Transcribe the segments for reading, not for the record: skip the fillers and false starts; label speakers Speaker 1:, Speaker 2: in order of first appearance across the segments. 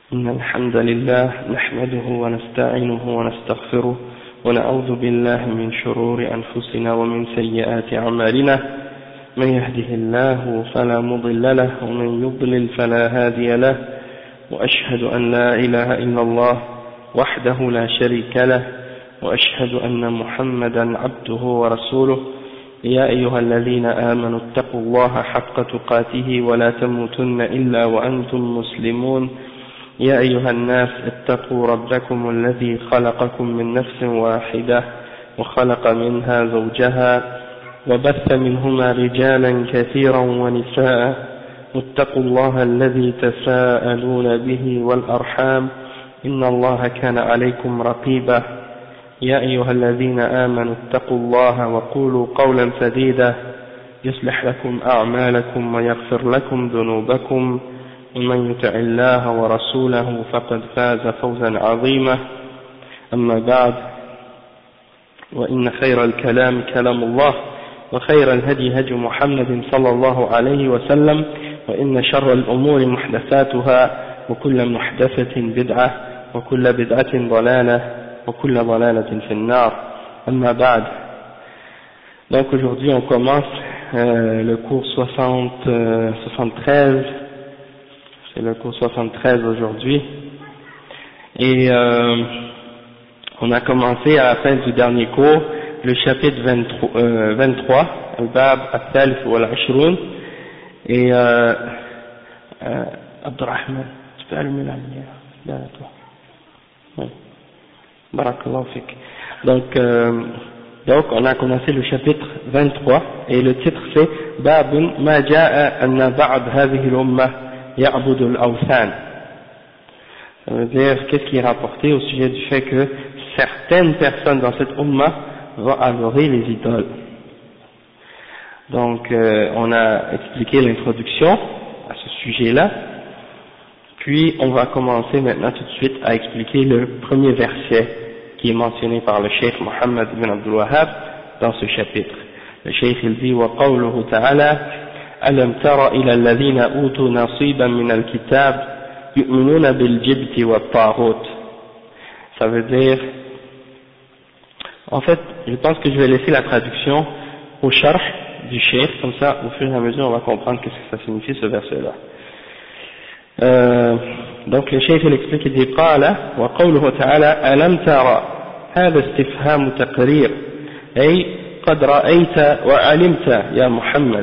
Speaker 1: إن الحمد لله نحمده ونستعينه ونستغفره ونعوذ بالله من شرور أنفسنا ومن سيئات أعمالنا من يهده الله فلا مضل له ومن يضلل فلا هادي له وأشهد أن لا إله إلا الله وحده لا شريك له وأشهد أن محمدا عبده ورسوله يا أيها الذين آمنوا اتقوا الله حق تقاته ولا تموتن إلا وأنتم مسلمون يا أيها الناس اتقوا ربكم الذي خلقكم من نفس واحدة وخلق منها زوجها وبث منهما رجالا كثيرا ونساء واتقوا الله الذي تساءلون به والأرحام إن الله كان عليكم رقيبا يا أيها الذين آمنوا اتقوا الله وقولوا قولا سديدا يصلح لكم أعمالكم ويغفر لكم ذنوبكم ومن يطع الله ورسوله فقد فاز فوزا عظيما أما بعد وإن خير الكلام كلام الله وخير الهدي هدي محمد صلى الله عليه وسلم وإن شر الأمور محدثاتها وكل محدثة بدعة وكل بدعة ضلالة وكل ضلالة في النار أما بعد. Donc aujourd'hui on commence le cours 73. C'est le cours 73 aujourd'hui. Et on a commencé à la fin du dernier cours le chapitre 23, Al-Bab Al-Thalith wal-Ashrun. Et Abdurrahman, tu peux allumer la lumière là, toi. Oui. Barakallahu fik. Donc on a commencé le chapitre 23 et le titre c'est Babun ma ja'a anna ba'd hadhihi al-ummah ya'budu al-awthan. Ça veut dire qu'est-ce qui est rapporté au sujet du fait que certaines personnes dans cette ummah vont adorer les idoles. Donc on a expliqué l'introduction à ce sujet-là, puis on va commencer maintenant tout de suite à expliquer le premier verset qui est mentionné par le Cheikh Mohammed ibn Abdul Wahhab dans ce chapitre. Le Cheikh il dit wa qawluhu ta'ala alam tara ila alladhina utu nasiban min al-kitab yu'minuna bil jibti wat taghut. Ça veut dire, en fait je pense que je vais laisser la traduction au sharh du Cheikh, comme ça au fur et à mesure on va comprendre qu'est-ce que ça signifie ce verset là. Donc le Cheikh il explique, il dit قال وقوله تعالى ألم ترى هذا استفهام تقرير أي قد رأيت وعلمت يا محمد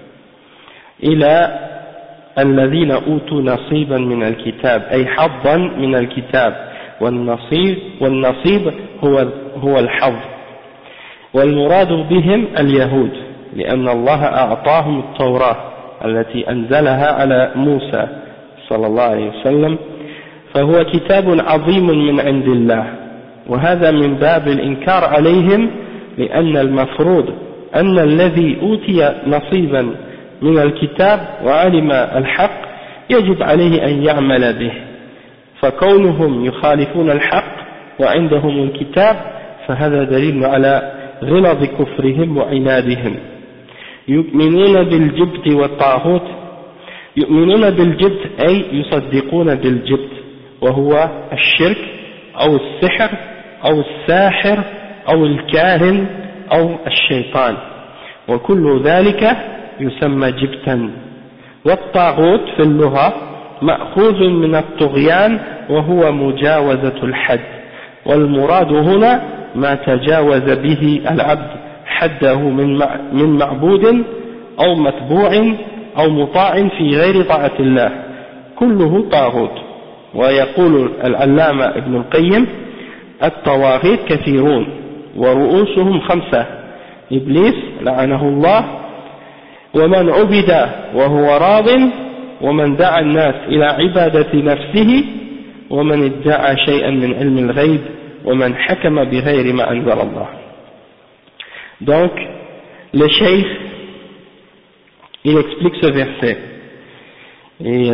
Speaker 1: إلى الذين أوتوا نصيبا من الكتاب أي حظا من الكتاب والنصيب هو الحظ والمراد بهم اليهود لأن الله أعطاهم التوراة التي أنزلها على موسى صلى الله عليه وسلم فهو كتاب عظيم من عند الله وهذا من باب الإنكار عليهم لأن المفروض أن الذي أوتي نصيبا من الكتاب وعلم الحق يجب عليه أن يعمل به فكونهم يخالفون الحق وعندهم الكتاب فهذا دليل على غلظ كفرهم وعنادهم يؤمنون بالجبت والطاغوت يؤمنون بالجبت أي يصدقون بالجبت وهو الشرك أو السحر أو الساحر أو الكاهن أو الشيطان وكل ذلك يسمى جبتا والطاغوت في اللغة مأخوذ من الطغيان وهو مجاوزة الحد والمراد هنا ما تجاوز به العبد حده من معبود أو متبوع أو مطاع في غير طاعة الله كله طاغوت. ويقول العلامة ابن القيم الطواغيت كثيرون ورؤوسهم 5 إبليس لعنه الله ومن عبد وهو راض ومن دعا الناس إلى عبادة نفسه ومن ادعى شيئا من علم الغيب ومن حكم بغير ما أنزل الله. Donc le cheikh il explique ce verset et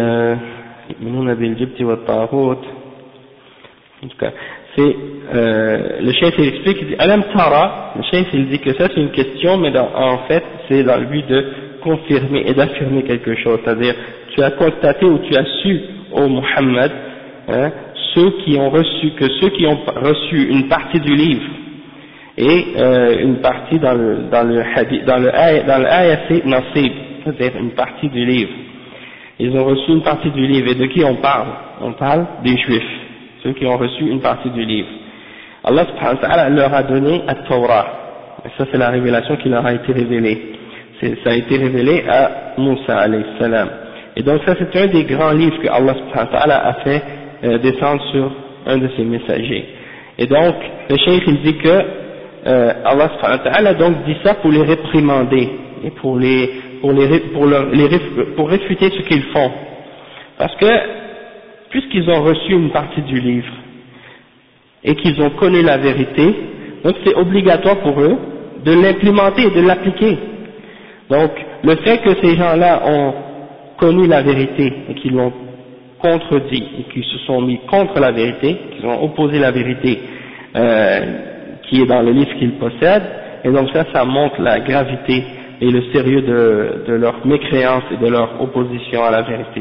Speaker 1: en tout cas c'est le cheikh il explique, il dit Alam Tara, le cheikh il dit que ça c'est une question mais en fait c'est dans le but de confirmer et d'affirmer quelque chose, c'est-à-dire tu as constaté ou tu as su ô Muhammad hein, ceux qui ont reçu une partie du livre et une partie dans le hadith, dans le ayat nasib, c'est-à-dire une partie du livre. Ils ont reçu une partie du livre, et de qui on parle? On parle des juifs, ceux qui ont reçu une partie du livre. Allah subhanahu wa ta'ala leur a donné at-Torah, et ça c'est la révélation qui leur a été révélée. Ça a été révélé à Moussa alayhi salam. Et donc ça c'est un des grands livres que Allah subhanahu wa ta'ala a fait descendre sur un de ses messagers. Et donc le cheikh il dit que Allah subhanahu wa ta'ala donc dit ça pour les réprimander et pour réfuter ce qu'ils font. Parce que puisqu'ils ont reçu une partie du livre et qu'ils ont connu la vérité, donc c'est obligatoire pour eux de l'implémenter et de l'appliquer. Donc le fait que ces gens-là ont connu la vérité et qu'ils l'ont contredit et qu'ils se sont mis contre la vérité, qu'ils ont opposé la vérité qui est dans le livre qu'ils possèdent, et donc ça montre la gravité et le sérieux de leur mécréance et de leur opposition à la vérité.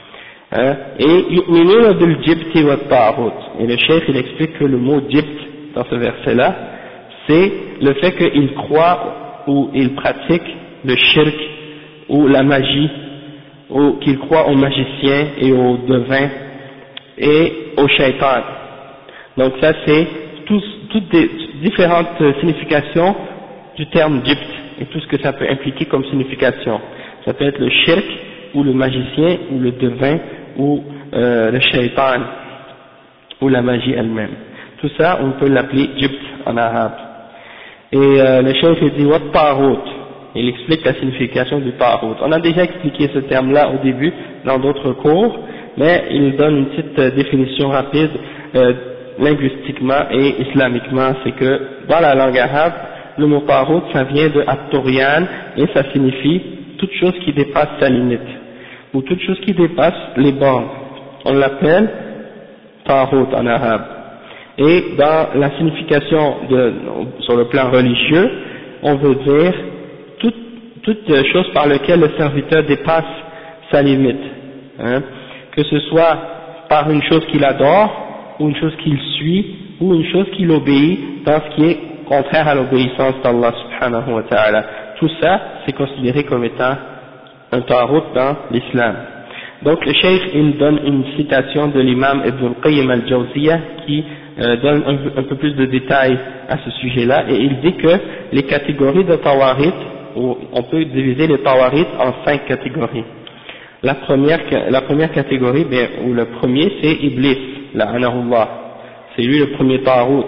Speaker 1: Et yu'minuna bil jibti wa ta'arut. Et le cheikh il explique que le mot jibt dans ce verset-là, c'est le fait qu'ils croient ou ils pratiquent le shirk ou la magie, ou qu'ils croient aux magiciens et aux devins et aux shaitans. Donc ça c'est toutes des différentes significations du terme jibt et tout ce que ça peut impliquer comme signification. Ça peut être le shirk ou le magicien ou le devin ou le shaitan ou la magie elle-même. Tout ça on peut l'appeler jibt en arabe. Et le cheikh dit wat ta'arut. Il explique la signification du ta'arut. On a déjà expliqué ce terme-là au début dans d'autres cours, mais il donne une petite définition rapide linguistiquement et islamiquement. C'est que dans la langue arabe, le mot ta'arut ça vient de at-turian et ça signifie toute chose qui dépasse sa limite ou toute chose qui dépasse les bornes. On l'appelle ta'arut en arabe. Et dans la signification sur le plan religieux, on veut dire toute chose par laquelle le serviteur dépasse sa limite, hein, que ce soit par une chose qu'il adore, ou une chose qu'il suit, ou une chose qu'il obéit dans ce qui est contraire à l'obéissance d'Allah subhanahu wa ta'ala. Tout ça, c'est considéré comme étant un ta'arut dans l'islam. Donc le cheikh, il donne une citation de l'imam Ibn al-Qayyim al-Jawziyya qui donne un peu plus de détails à ce sujet-là, et il dit que les catégories de tawarit, on peut diviser les tawarit en 5 catégories. La première catégorie, ou le premier, c'est Iblis, la'anahullah. C'est lui le premier ta'arut.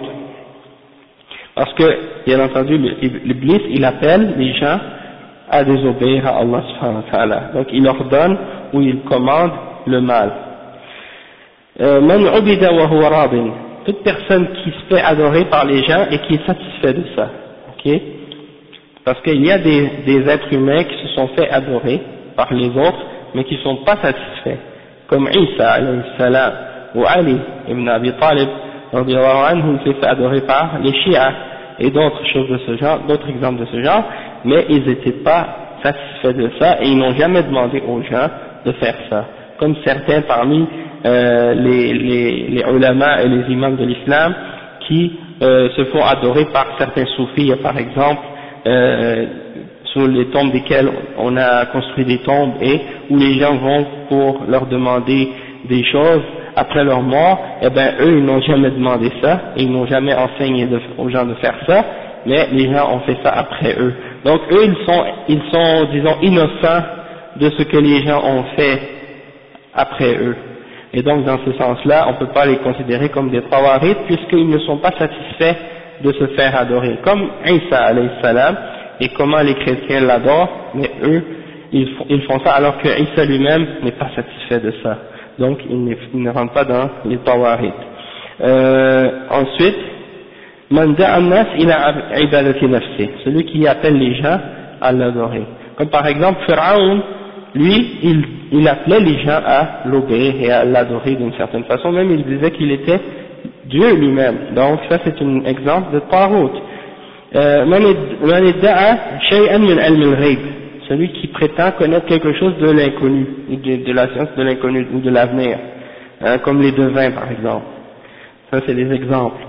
Speaker 1: Parce que, bien entendu, l'Iblis, il appelle les gens à désobéir à Allah subhanahu wa ta'ala. Donc il ordonne ou il commande le mal. Man ubida wa huwa radin. Toute personne qui se fait adorer par les gens et qui est satisfait de ça. Ok? Parce qu'il y a des êtres humains qui se sont fait adorer par les autres, mais qui ne sont pas satisfaits. Comme Isa alayhi salam, ou Ali ibn Abi Talib, il s'est fait adorer par les Shia, et d'autres choses de ce genre, d'autres exemples de ce genre, mais ils n'étaient pas satisfaits de ça, et ils n'ont jamais demandé aux gens de faire ça. Comme certains parmi les ulama et les imams de l'islam qui se font adorer par certains soufis, par exemple, sur les tombes desquelles on a construit des tombes et où les gens vont pour leur demander des choses après leur mort, eh ben eux ils n'ont jamais demandé ça, et ils n'ont jamais enseigné aux gens de faire ça, mais les gens ont fait ça après eux. Donc eux ils sont disons innocents de ce que les gens ont fait après eux. Et donc dans ce sens-là, on ne peut pas les considérer comme des tawarit puisqu'ils ne sont pas satisfaits de se faire adorer. Comme Isa alayhi salam, et comment les chrétiens l'adorent, mais eux, ils font ça alors que Isa lui-même n'est pas satisfait de ça. Donc il ne rentre pas dans les tawarit. Ensuite, man da'a an-nas ila ibadati nafsi, celui qui appelle les gens à l'adorer. Comme par exemple Pharaon, lui, il appelait les gens à l'obéir et à l'adorer d'une certaine façon, même il disait qu'il était Dieu lui-même. Donc ça c'est un exemple de Tarut. Man idda'a shay'an min ilm al-ghayb, celui qui prétend connaître quelque chose de l'inconnu, de la science de l'inconnu ou de l'avenir. hein, comme les devins par exemple. Ça c'est des exemples.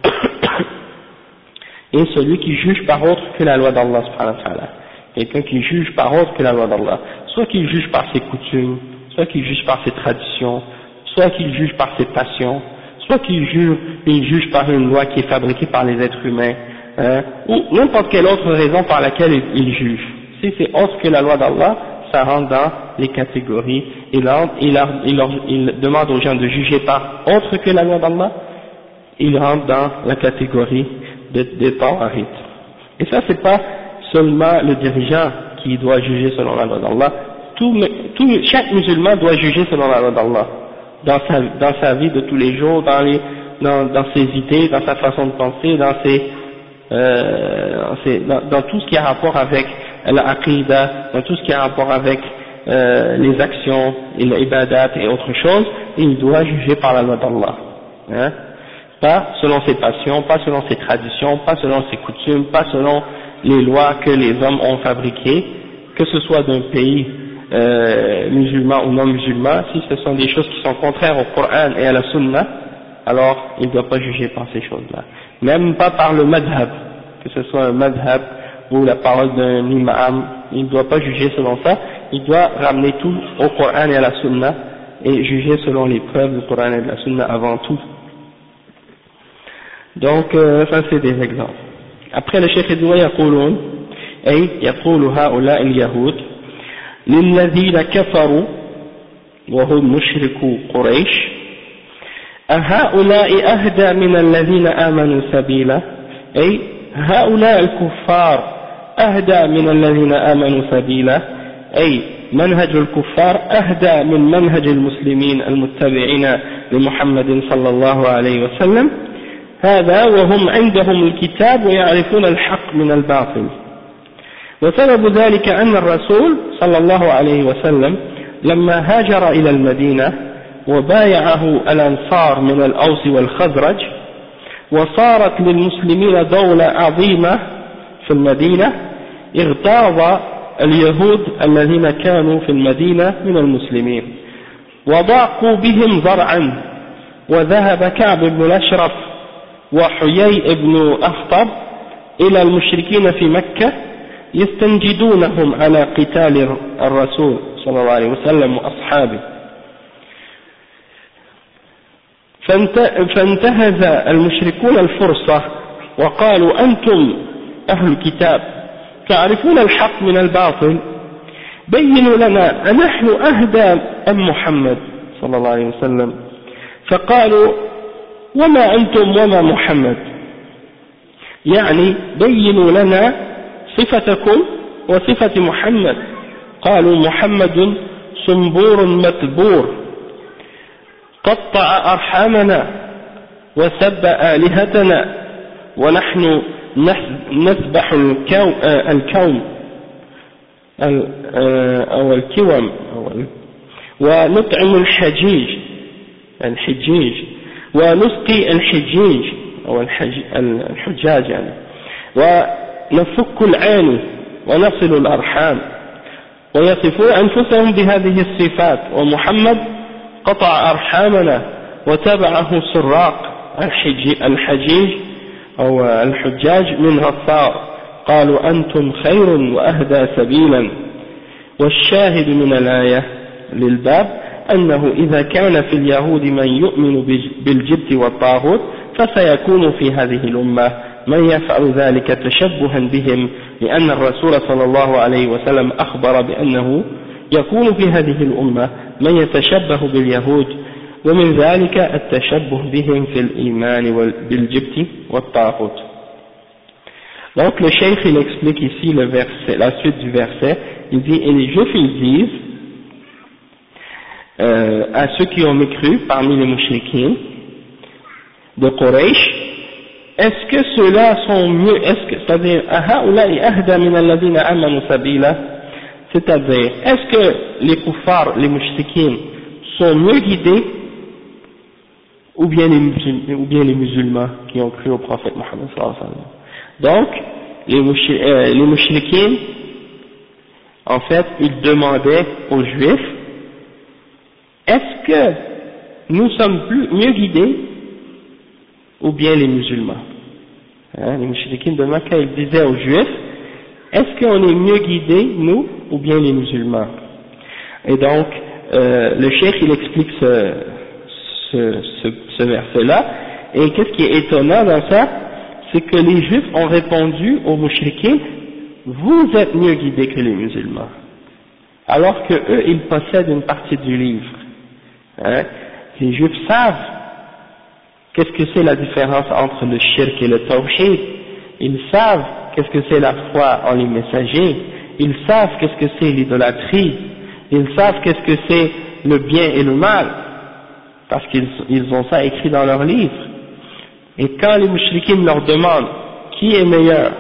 Speaker 1: Et celui qui juge par autre que la loi d'Allah subhanahu wa ta'ala. Quelqu'un qui juge par autre que la loi d'Allah. Soit qu'il juge par ses coutumes, soit qu'il juge par ses traditions, soit qu'il juge par ses passions, soit qu'il juge par une loi qui est fabriquée par les êtres humains, hein, ou n'importe quelle autre raison par laquelle il juge. Si c'est autre que la loi d'Allah, ça rentre dans les catégories. Il demande aux gens de juger par autre que la loi d'Allah, il rentre dans la catégorie des tawarites. Et ça, c'est pas seulement le dirigeant qui doit juger selon la loi d'Allah. Chaque musulman doit juger selon la loi d'Allah, dans sa vie de tous les jours, dans ses idées, dans sa façon de penser, dans tout ce qui a rapport avec l'aqidah, dans tout ce qui a rapport avec les actions, et l'ibadat et autre chose, il doit juger par la loi d'Allah. Hein? Pas selon ses passions, pas selon ses traditions, pas selon ses coutumes, pas selon les lois que les hommes ont fabriquées, que ce soit d'un pays musulman ou non musulman. Si ce sont des choses qui sont contraires au Coran et à la Sunna, alors il ne doit pas juger par ces choses-là. Même pas par le madhab, que ce soit un madhab ou la parole d'un imam, il ne doit pas juger selon ça, il doit ramener tout au Coran et à la Sunna et juger selon les preuves du Coran et de la Sunna avant tout. Donc ça c'est des exemples. Après le cheikh dit يقولون أي يقول هؤلاء اليهود للذين كفروا وهم مشركو قريش أهؤلاء أهدى من الذين آمنوا سبيلا أي هؤلاء الكفار أهدى من الذين آمنوا سبيلا أي منهج الكفار أهدى من منهج المسلمين المتبعين لمحمد صلى الله عليه وسلم هذا وهم عندهم الكتاب ويعرفون الحق من الباطل. وسبب ذلك أن الرسول صلى الله عليه وسلم لما هاجر إلى المدينة وبايعه الأنصار من الأوس والخزرج وصارت للمسلمين دولة عظيمة في المدينة اغتاظ اليهود الذين كانوا في المدينة من المسلمين وضاقوا بهم ذرعا وذهب كعب بن الأشرف وحيي بن أخطب إلى المشركين في مكة يستنجدونهم على قتال الرسول صلى الله عليه وسلم وأصحابه فانتهز المشركون الفرصة وقالوا أنتم أهل الكتاب تعرفون الحق من الباطل بينوا لنا أنحن أهدى أم محمد صلى الله عليه وسلم فقالوا وما أنتم وما محمد يعني بينوا لنا صفتكم وصفة محمد قالوا محمد صنبور متبور قطع أرحامنا وسب آلهتنا ونحن نسبح الكوم أو الكوم ونطعم الحجيج ونسقي الحجيج أو الحجاج يعني ونفك العاني ونصل الأرحام ويصفون أنفسهم بهذه الصفات ومحمد قطع أرحامنا وتبعه سراق الحجيج أو الحجاج من غفار قالوا أنتم خير وأهدى سبيلا. والشاهد من الآية للباب أنه إذا كان في اليهود من يؤمن بالجبت والطاغوت فسيكون في هذه الأمة من يفعل ذلك تشبها بهم لأن الرسول صلى الله عليه وسلم أخبر بأنه يكون في هذه الأمة من يتشبه باليهود ومن ذلك التشبه بهم في الإيمان بالجبت والطاغوت. Donc le cheikh il explique ici le verset, la suite du verset, il dit et les juifs ils disent à ceux qui ont mécru parmi les mouchriquins de Quraysh, est-ce que ceux-là sont mieux, c'est-à-dire est-ce que les kuffars, les mouchriquins sont mieux guidés ou bien les musulmans qui ont cru au prophète Mohammed sallallahu alayhi wa sallam. Donc les mouchriquins en fait ils demandaient aux juifs est-ce que nous sommes mieux guidés ou bien les musulmans. Les mouchriquins de Makkah, ils disaient aux juifs, est-ce qu'on est mieux guidés, nous, ou bien les musulmans? Et donc, le cheikh, il explique ce verset-là, et qu'est-ce qui est étonnant dans ça, c'est que les juifs ont répondu aux mouchriquins, vous êtes mieux guidés que les musulmans, alors que eux, ils possèdent une partie du livre. Les juifs savent qu'est-ce que c'est la différence entre le shirk et le tawhid, ils savent qu'est-ce que c'est la foi en les messagers, ils savent qu'est-ce que c'est l'idolâtrie, ils savent qu'est-ce que c'est le bien et le mal, parce qu'ils ont ça écrit dans leur livre. Et quand les mouchriquins leur demandent qui est meilleur,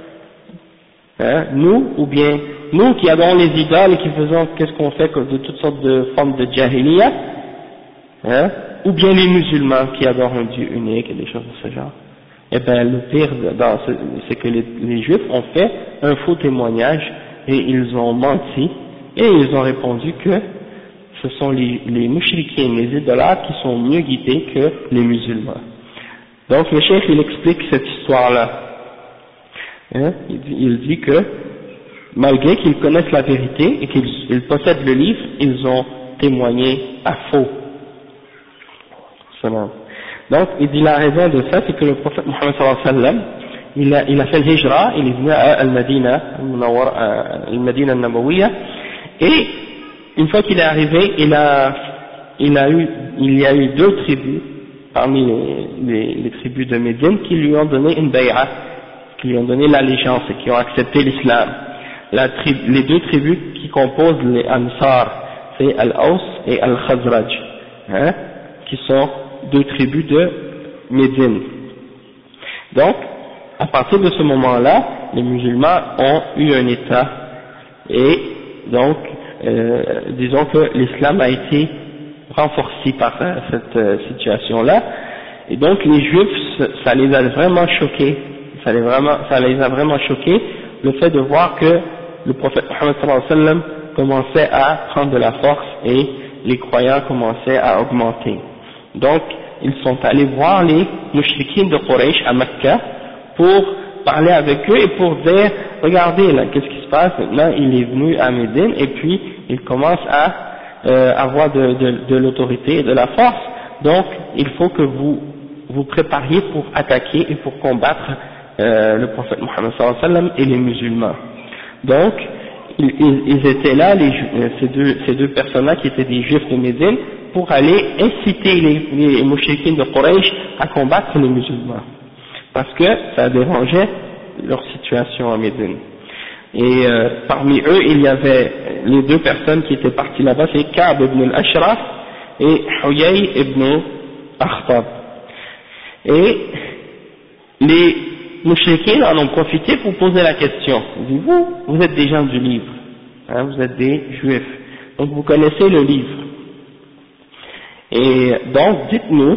Speaker 1: nous ou bien nous qui adorons les idoles et qui faisons qu'est-ce qu'on fait de toutes sortes de formes de jahiliya, ou bien les musulmans qui adorent un Dieu unique et des choses de ce genre. Eh bien le pire c'est que les juifs ont fait un faux témoignage et ils ont menti et ils ont répondu que ce sont les mouchriquins, les idolâtres qui sont mieux guidés que les musulmans. Donc le cheikh il explique cette histoire-là. Il dit que malgré qu'ils connaissent la vérité et qu'ils possèdent le livre, ils ont témoigné à faux. Donc il dit la raison de ça, c'est que le prophète Mohammed sallallahu alayhi wa sallam, il a fait le hijra, il est venu à Al-Madina, Al-Madina al-Nabawiyya, et une fois qu'il est arrivé, il y a eu deux tribus parmi les tribus de Médine qui lui ont donné une bay'a, qui lui ont donné l'allégeance et qui ont accepté l'islam. Les deux tribus qui composent les Ansar, c'est Al-Aws et Al-Khazraj, qui sont deux tribus de Médine. Donc, à partir de ce moment-là, les musulmans ont eu un état et donc, disons que l'islam a été renforcé par cette situation-là, et donc les juifs, ça les a vraiment choqués, ça les a vraiment choqués, le fait de voir que le prophète Mohammed sallallahu alayhi wa sallam commençait à prendre de la force et les croyants commençaient à augmenter. Donc, ils sont allés voir les mouchriquins de Quraysh à Mecca pour parler avec eux et pour dire, regardez là, qu'est-ce qui se passe maintenant, il est venu à Médine et puis il commence à avoir de l'autorité et de la force, donc il faut que vous prépariez pour attaquer et pour combattre le prophète Mohammed sallallahu alayhi wa sallam et les musulmans. Donc, ils étaient là, ces deux personnes-là qui étaient des juifs de Médine, pour aller inciter les mouchriquins de Quraysh à combattre les musulmans, parce que ça dérangeait leur situation à Médine. Et parmi eux, il y avait les deux personnes qui étaient parties là-bas, c'est Ka'b ibn al-Ashraf et Huyay ibn Akhtab. Et les mouchriquins en ont profité pour poser la question. Ils disent, vous êtes des gens du livre, vous êtes des juifs, donc vous connaissez le livre. Et donc, dites-nous,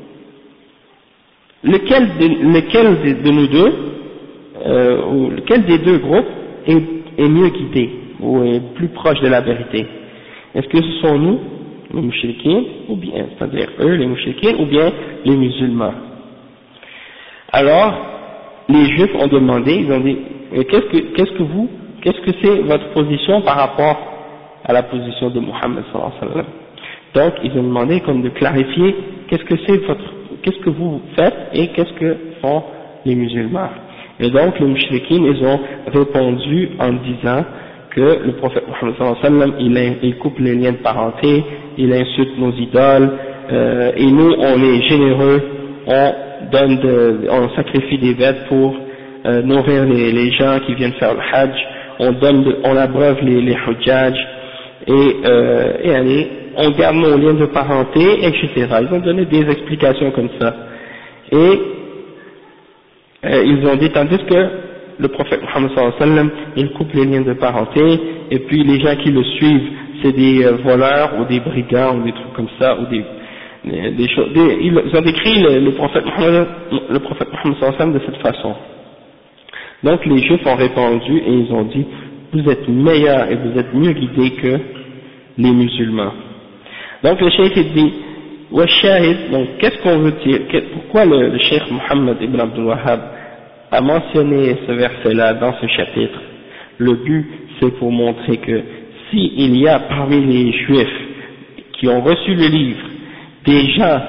Speaker 1: lequel de nous deux, ou lequel des deux groupes est mieux guidé, ou est plus proche de la vérité? Est-ce que ce sont nous, les mouchriquins, ou bien, c'est-à-dire eux, les mouchriquins, ou bien les musulmans? Alors, les juifs ont demandé, ils ont dit, qu'est-ce que c'est votre position par rapport à la position de Mohammed sallallahu alayhi wa sallam? Donc, ils ont demandé comme de clarifier qu'est-ce que vous faites et qu'est-ce que font les musulmans. Et donc, les mouchriquins, ils ont répondu en disant que le prophète Mohammed sallallahu alayhi wa sallam, il coupe les liens de parenté, il insulte nos idoles, et nous, on est généreux, on sacrifie des bêtes pour nourrir les gens qui viennent faire le hajj, on abreuve les hujjaj, et on garde nos liens de parenté, etc. Ils ont donné des explications comme ça. Et ils ont dit, tandis que le prophète Mohammed sallallahu alayhi wa sallam, il coupe les liens de parenté, et puis les gens qui le suivent, c'est des voleurs ou des brigands ou des trucs comme ça, ou des choses. Ils ont décrit le prophète Mohammed sallallahu alayhi wa sallam de cette façon. Donc les juifs ont répondu et ils ont dit, vous êtes meilleurs et vous êtes mieux guidés que les musulmans. Donc le cheikh dit, والشاهد, donc qu'est-ce qu'on veut dire, pourquoi le cheikh Mohammed ibn Abdul Wahhab a mentionné ce verset-là dans ce chapitre? Le but, c'est pour montrer que s'il y a parmi les juifs qui ont reçu le livre des gens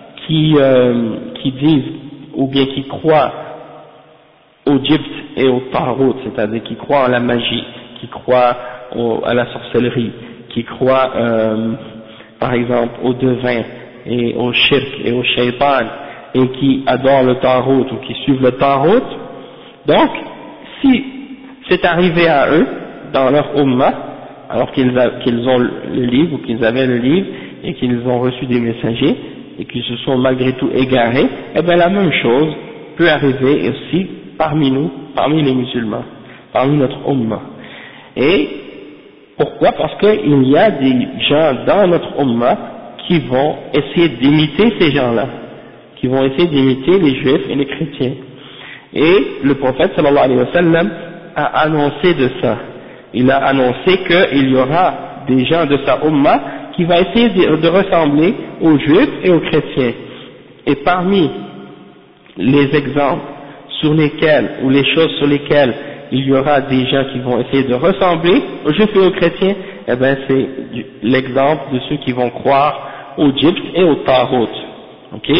Speaker 1: qui disent ou bien qui croient au Jibt et au Tarot, c'est-à-dire qui croient en la magie, qui croient à la sorcellerie, qui croient par exemple au devin et au shirk et au shaitan, et qui adorent le Tarot ou qui suivent le Tarot, donc si c'est arrivé à eux dans leur ummah, alors qu'ils ont le livre ou qu'ils avaient le livre et qu'ils ont reçu des messagers et qu'ils se sont malgré tout égarés, eh bien la même chose peut arriver aussi parmi nous, parmi les musulmans, parmi notre ummah. Et pourquoi? Parce qu'il y a des gens dans notre ummah qui vont essayer d'imiter ces gens-là, qui vont essayer d'imiter les juifs et les chrétiens. Et le prophète sallallahu alayhi wa sallam a annoncé de ça. Il a annoncé qu'il y aura des gens de sa ummah qui va essayer de ressembler aux juifs et aux chrétiens. Et parmi les exemples sur lesquels, ou les choses sur lesquelles il y aura des gens qui vont essayer de ressembler aux juifs et aux chrétiens, eh bien c'est l'exemple de ceux qui vont croire au Jibt et au Tarot. Ok?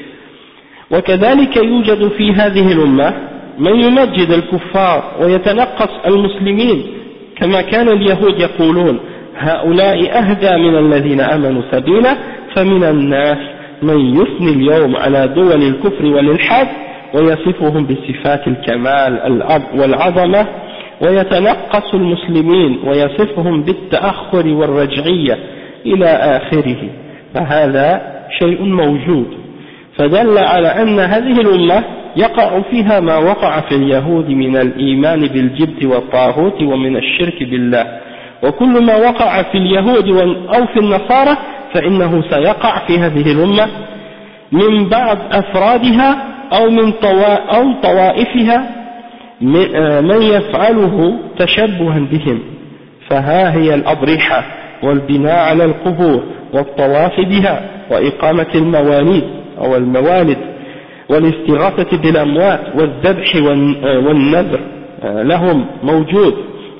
Speaker 1: وكذلك يوجد في هذه الأمة من يمجد الكفار ويتنقص المسلمين كما كان اليهود يقولون هؤلاء أهدى من الذين آمنوا سبيلا فمن الناس من يثني اليوم على دول الكفر والإلحاد ويصفهم بصفات الكمال والعظمة ويتنقص المسلمين ويصفهم بالتأخر والرجعية إلى آخره فهذا شيء موجود فدل على أن هذه الأمة يقع فيها ما وقع في اليهود من الإيمان بالجبت والطاغوت ومن الشرك بالله وكل ما وقع في اليهود أو في النصارى فإنه سيقع في هذه الأمة من بعض أفرادها أو طوائفها من يفعله تشبها بهم فها هي الأضرحة والبناء على القبور والطواف بها وإقامة المواليد أو الموالد والاستغاثة بالأموات والذبح والنذر لهم موجود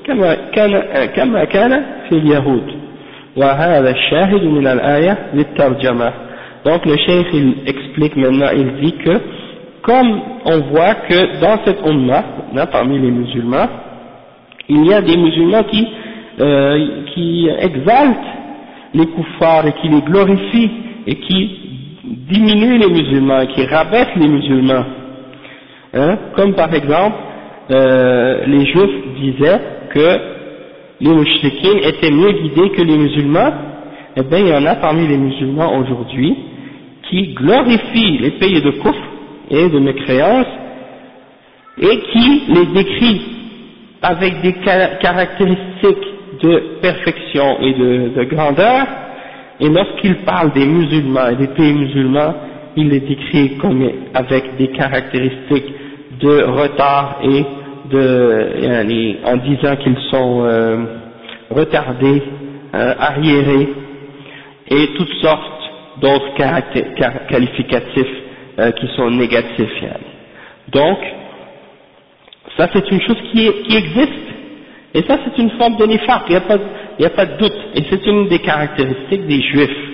Speaker 1: كما كان في اليهود وهذا الشاهد من الآية للترجمة. Donc le cheikh il explique maintenant, il dit que comme on voit que dans cette ummah, parmi les musulmans, il y a des musulmans qui exaltent les kuffars et qui les glorifient et qui diminuent les musulmans, qui rabaissent les musulmans. Comme par exemple, les juifs disaient que les mouchriquins étaient mieux guidés que les musulmans. Eh bien, il y en a parmi les musulmans aujourd'hui qui glorifient les pays de kufr et de mécréance et qui les décrit avec des caractéristiques de perfection et de grandeur, et lorsqu'il parle des musulmans et des pays musulmans, il les décrit comme avec des caractéristiques de retard et en disant qu'ils sont retardés, arriérés et toutes sortes d'autres qualificatifs qui sont négatifs. Donc, ça c'est une chose qui existe, et ça c'est une forme de nifaq, il n'y a pas de doute, et c'est une des caractéristiques des juifs,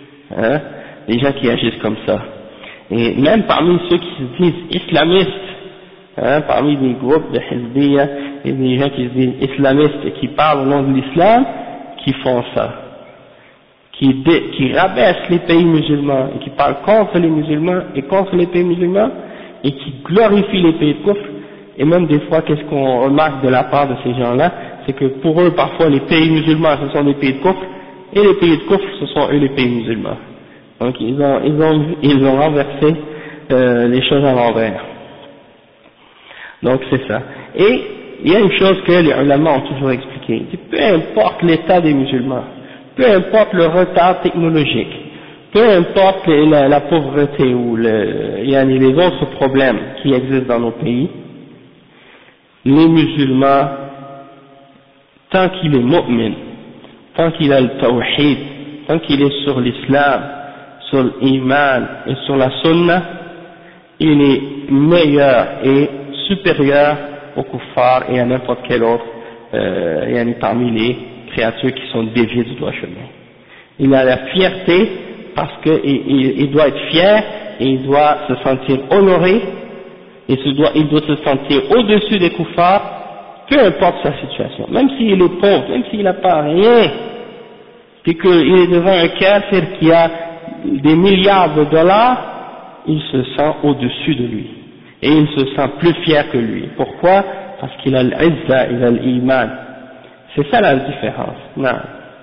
Speaker 1: les gens qui agissent comme ça. Et même parmi ceux qui se disent islamistes, parmi des groupes de Hizbiyya, il y a des gens qui se disent islamistes et qui parlent au nom de l'islam, qui font ça, qui rabaissent les pays musulmans, et qui parlent contre les musulmans et contre les pays musulmans, et qui glorifient les pays de kufr. Et même des fois, qu'est-ce qu'on remarque de la part de ces gens-là, c'est que pour eux, parfois, les pays musulmans, ce sont des pays de kufr, et les pays de kufr, ce sont eux les pays musulmans. Donc ils ont renversé les choses à l'envers. Donc c'est ça. Et il y a une chose que les ulama ont toujours expliqué, c'est peu importe l'état des musulmans, peu importe le retard technologique, peu importe la pauvreté ou les autres problèmes qui existent dans nos pays, les musulmans, tant qu'il est mu'min, tant qu'il a le tawhid, tant qu'il est sur l'islam, sur l'iman et sur la sunna, il est meilleur et supérieur au kuffar et à n'importe quel autre parmi les créatures qui sont déviées du droit chemin. Il a la fierté parce qu'il doit être fier et il doit se sentir honoré et il doit se sentir au-dessus des kuffars, peu importe sa situation, même s'il est pauvre, même s'il n'a pas rien, et qu'il est devant un kafir qui a des milliards de dollars, il se sent au-dessus de lui et il se sent plus fier que lui. Pourquoi? Parce qu'il a l'izza, il a l'iman. C'est ça la différence. Non.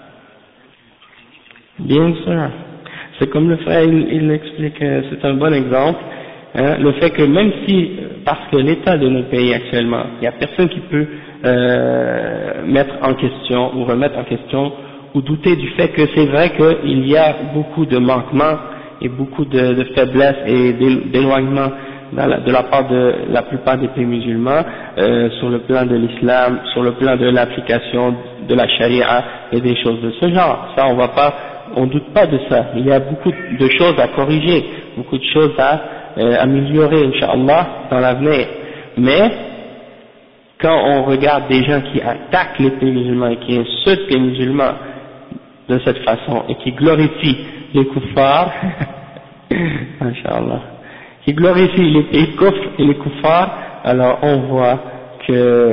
Speaker 1: Bien sûr. C'est comme le frère, il explique, c'est un bon exemple, hein, le fait que même si, parce que l'état de nos pays actuellement, il n'y a personne qui peut mettre en question ou remettre en question ou douter du fait que c'est vrai qu'il y a beaucoup de manquements et beaucoup de faiblesses et d'éloignements de la part de la plupart des pays musulmans sur le plan de l'islam, sur le plan de l'application de la charia et des choses de ce genre. Ça, on doute pas de ça. Il y a beaucoup de choses à corriger, beaucoup de choses à améliorer, Inch'Allah, dans l'avenir. Mais quand on regarde des gens qui attaquent les pays musulmans et qui insultent les musulmans de cette façon et qui glorifient les kuffars, Inch'Allah, qui glorifient les pays kufr et les kuffars, alors on voit que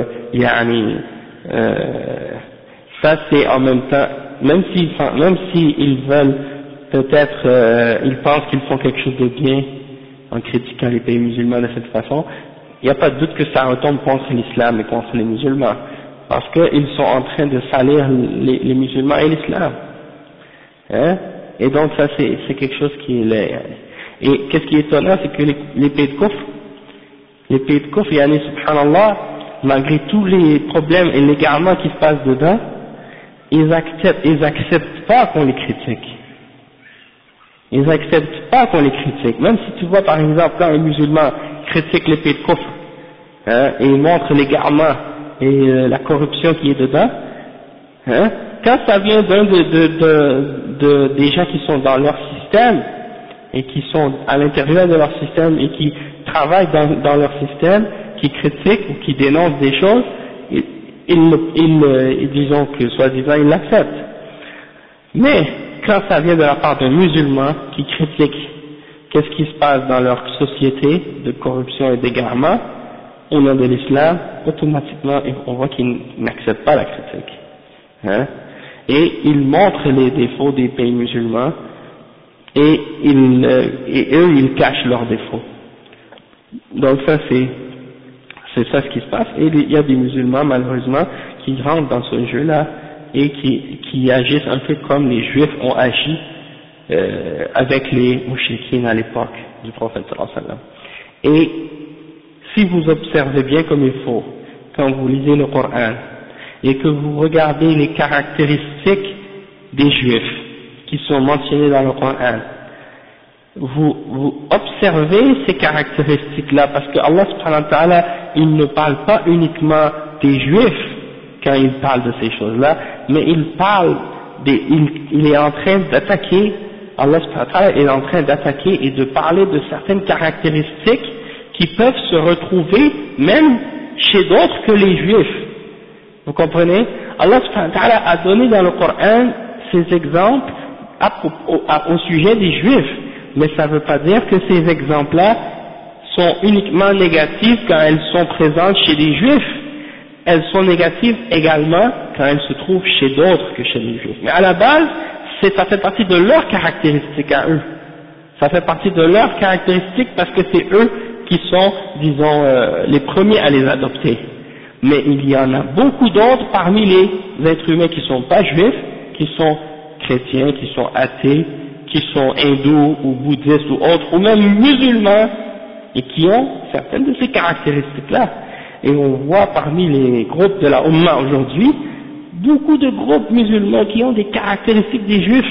Speaker 1: ça c'est en même temps, même s'ils veulent peut-être, ils pensent qu'ils font quelque chose de bien en critiquant les pays musulmans de cette façon, il n'y a pas de doute que ça retombe contre l'islam et contre les musulmans, parce qu'ils sont en train de salir les musulmans et l'islam, hein, et donc ça c'est quelque chose qui est et qu'est-ce qui est étonnant, c'est que les pays de kufr, subhanallah, malgré tous les problèmes et l'égarement qui se passent dedans, ils acceptent pas qu'on les critique. Ils acceptent pas qu'on les critique. Même si tu vois par exemple quand un musulman critique les pays de kufr, hein, et il montre l'égarement et la corruption qui est dedans, hein, quand ça vient des gens qui sont dans leur système et qui sont à l'intérieur de leur système et qui travaillent dans leur système, qui critiquent ou qui dénoncent des choses, disons que soi-disant ils l'acceptent. Mais quand ça vient de la part d'un musulman qui critique qu'est-ce qui se passe dans leur société de corruption et d'égarement au nom de l'islam, automatiquement on voit qu'ils n'acceptent pas la critique, hein, et ils montrent les défauts des pays musulmans et eux ils cachent leurs défauts. Donc ça c'est ça ce qui se passe, et il y a des musulmans malheureusement qui rentrent dans ce jeu là et qui agissent un peu comme les juifs ont agi avec les mouchriquines à l'époque du prophète sallallahu alayhi wa sallam. Et si vous observez bien comme il faut quand vous lisez le Coran et que vous regardez les caractéristiques des juifs qui sont mentionnées dans le Coran, vous observez ces caractéristiques-là, parce que Allah subhanahu wa ta'ala, il ne parle pas uniquement des juifs quand il parle de ces choses-là, mais il est en train d'attaquer, Allah subhanahu wa ta'ala est en train d'attaquer et de parler de certaines caractéristiques qui peuvent se retrouver même chez d'autres que les juifs. Vous comprenez? Allah subhanahu wa ta'ala a donné dans le Coran ces exemples au sujet des juifs. Mais ça ne veut pas dire que ces exemples-là sont uniquement négatifs quand elles sont présentes chez les juifs. Elles sont négatives également quand elles se trouvent chez d'autres que chez les juifs. Mais à la base, ça fait partie de leurs caractéristiques à eux. Ça fait partie de leurs caractéristiques parce que c'est eux qui sont, disons, les premiers à les adopter. Mais il y en a beaucoup d'autres parmi les êtres humains qui ne sont pas juifs, qui sont chrétiens, qui sont athées, qui sont hindous ou bouddhistes ou autres, ou même musulmans, et qui ont certaines de ces caractéristiques-là. Et on voit parmi les groupes de la Ummah aujourd'hui, beaucoup de groupes musulmans qui ont des caractéristiques des juifs.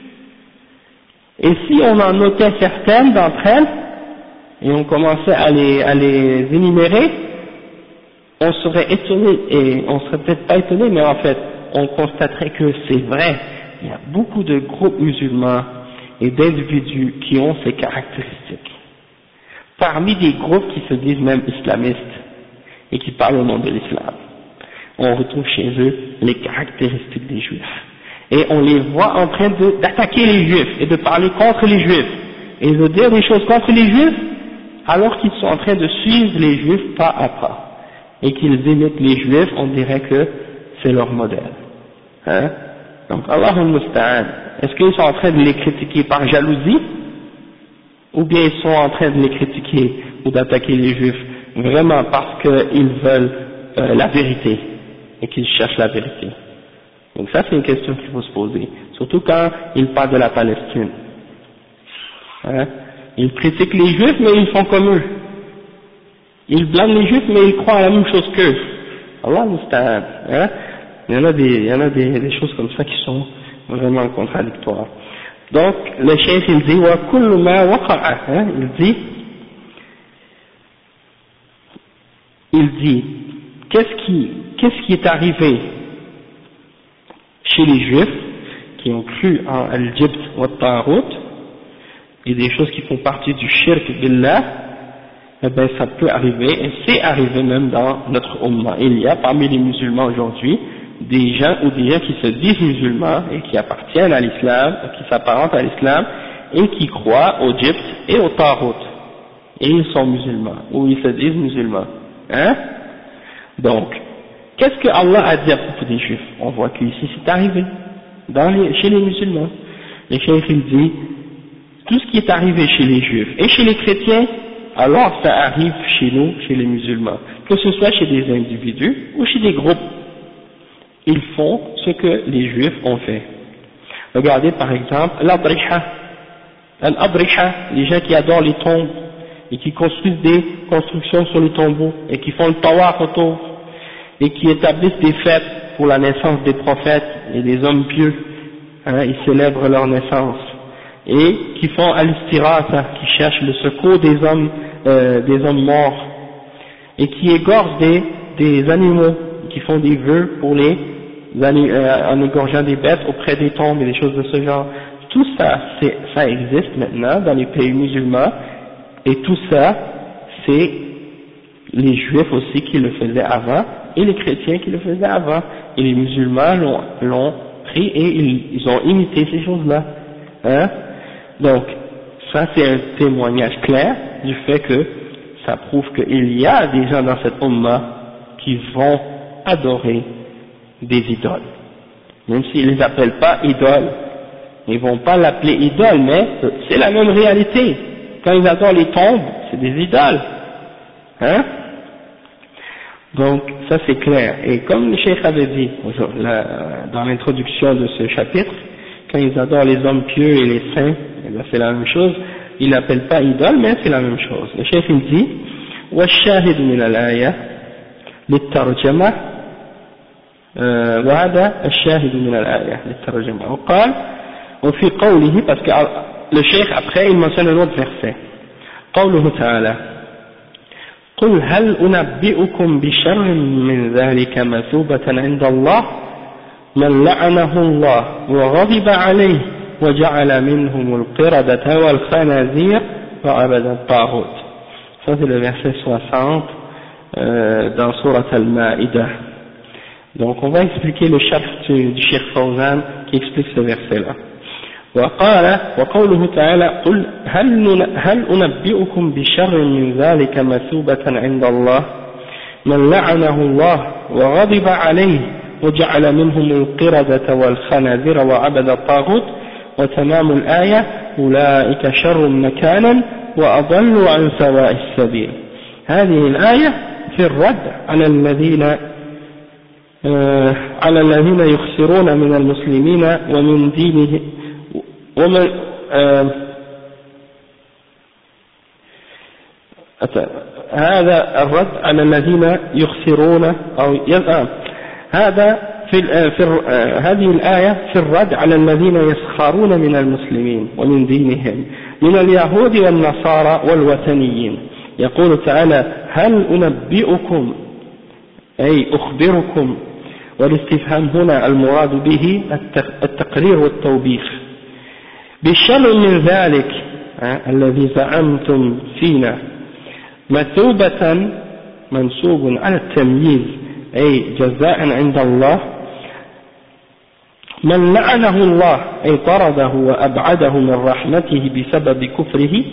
Speaker 1: Et si on en notait certaines d'entre elles, et on commençait à les énumérer, on serait étonné, et on serait peut-être pas étonné, mais en fait, on constaterait que c'est vrai. Il y a beaucoup de groupes musulmans,
Speaker 2: et d'individus qui ont ces caractéristiques. Parmi des groupes qui se disent même islamistes et qui parlent au nom de l'islam, on retrouve chez eux les caractéristiques des juifs. Et on les voit en train d'attaquer les juifs et de parler contre les juifs et de dire des choses contre les juifs alors qu'ils sont en train de suivre les juifs pas à pas et qu'ils imitent les juifs, on dirait que c'est leur modèle. Hein? Donc Allahul Musta'an, est-ce qu'ils sont en train de les critiquer par jalousie ou bien ils sont en train de les critiquer ou d'attaquer les juifs vraiment parce qu'ils veulent la vérité et qu'ils cherchent la vérité? Donc ça c'est une question qu'il faut se poser, surtout quand ils parlent de la Palestine. Hein? Ils critiquent les juifs mais ils font comme eux. Ils blâment les juifs mais ils croient à la même chose qu'eux. Allah Musta'an. Hein? Il y en a des choses comme ça qui sont vraiment contradictoires. Donc le cheikh il dit wa kullu ma waqa'a, hein? il dit qu'est-ce qui est arrivé chez les juifs qui ont cru en al-jibt wa al-taghut et des choses qui font partie du shirk billah, eh ben ça peut arriver et c'est arrivé même dans notre umma. Il y a parmi les musulmans aujourd'hui des gens qui se disent musulmans et qui appartiennent à l'islam, qui s'apparentent à l'islam et qui croient au jibt et au taghut et ils sont musulmans ou ils se disent musulmans. Hein? Donc qu'est-ce que Allah a dit à propos des juifs? On voit qu'ici c'est arrivé chez les musulmans. Le cheikh il dit tout ce qui est arrivé chez les juifs et chez les chrétiens, alors ça arrive chez nous, chez les musulmans, que ce soit chez des individus ou chez des groupes. Ils font ce que les juifs ont fait. Regardez par exemple l'Abriha, les gens qui adorent les tombes et qui construisent des constructions sur les tombeaux et qui font le tawaf autour et qui établissent des fêtes pour la naissance des prophètes et des hommes pieux, hein, ils célèbrent leur naissance et qui font al-istirasa, qui cherchent le secours des hommes morts et qui égorgent des animaux, qui font des vœux pour en égorgeant des bêtes auprès des tombes et des choses de ce genre. Tout ça, ça existe maintenant dans les pays musulmans et tout ça, c'est les juifs aussi qui le faisaient avant et les chrétiens qui le faisaient avant et les musulmans l'ont pris et ils ont imité ces choses-là. Hein? Donc, ça c'est un témoignage clair du fait que ça prouve qu'il y a des gens dans cette umma qui vont adorer des idoles. Même s'ils ne les appellent pas idoles, ils vont pas l'appeler idole, mais c'est la même réalité. Quand ils adorent les tombes, c'est des idoles. Hein? Donc, ça c'est clair. Et comme le cheikh avait dit dans l'introduction de ce chapitre, quand ils adorent les hommes pieux et les saints, c'est la même chose. Ils l'appellent pas idole, mais c'est la même chose. Le cheikh il dit وَالشَّاهِدُ مِنَ الْآيَةِ للترجمة وهذا الشاهد من الآية للترجمة وقال وفي قوله parce que le cheikh après il mentionne un autre verset قوله تعالى قل هل أنبئكم بشر من ذلك مثوبة عند الله من لعنه الله وغضب عليه وجعل منهم القردة والخنازير وعبد الطاغوت. Ça c'est le verset 60 dans Surat Al-Ma'idah. Donc on va expliquer le chapitre du Cheikh Fawzan qui explique ce verset-là. وقوله تعالى قل هل أنبئكم بشر من ذلك مثوبة عند الله من لعنه الله وغضب عليه وجعل منهم القردة والخنازير وعبد الطاغوت وتمام الآية أولئك شر مكانا وأضل عن سواء السبيل. هذه الآية في الرد على الذين يخسرون من المسلمين ومن دينه ومن هذا الرد على الذين يخسرون أو هذا هذه الآية في الرد على الذين يسخرون من المسلمين ومن دينهم من اليهود والنصارى والوثنيين. يقول تعالى هل أنبئكم أي أخبركم والاستفهام هنا المراد به التقرير والتوبيخ بشر من ذلك الذي زعمتم فينا مثوبة منسوب على التمييز أي جزاء عند الله من لعنه الله أي طرده وأبعده من رحمته بسبب كفره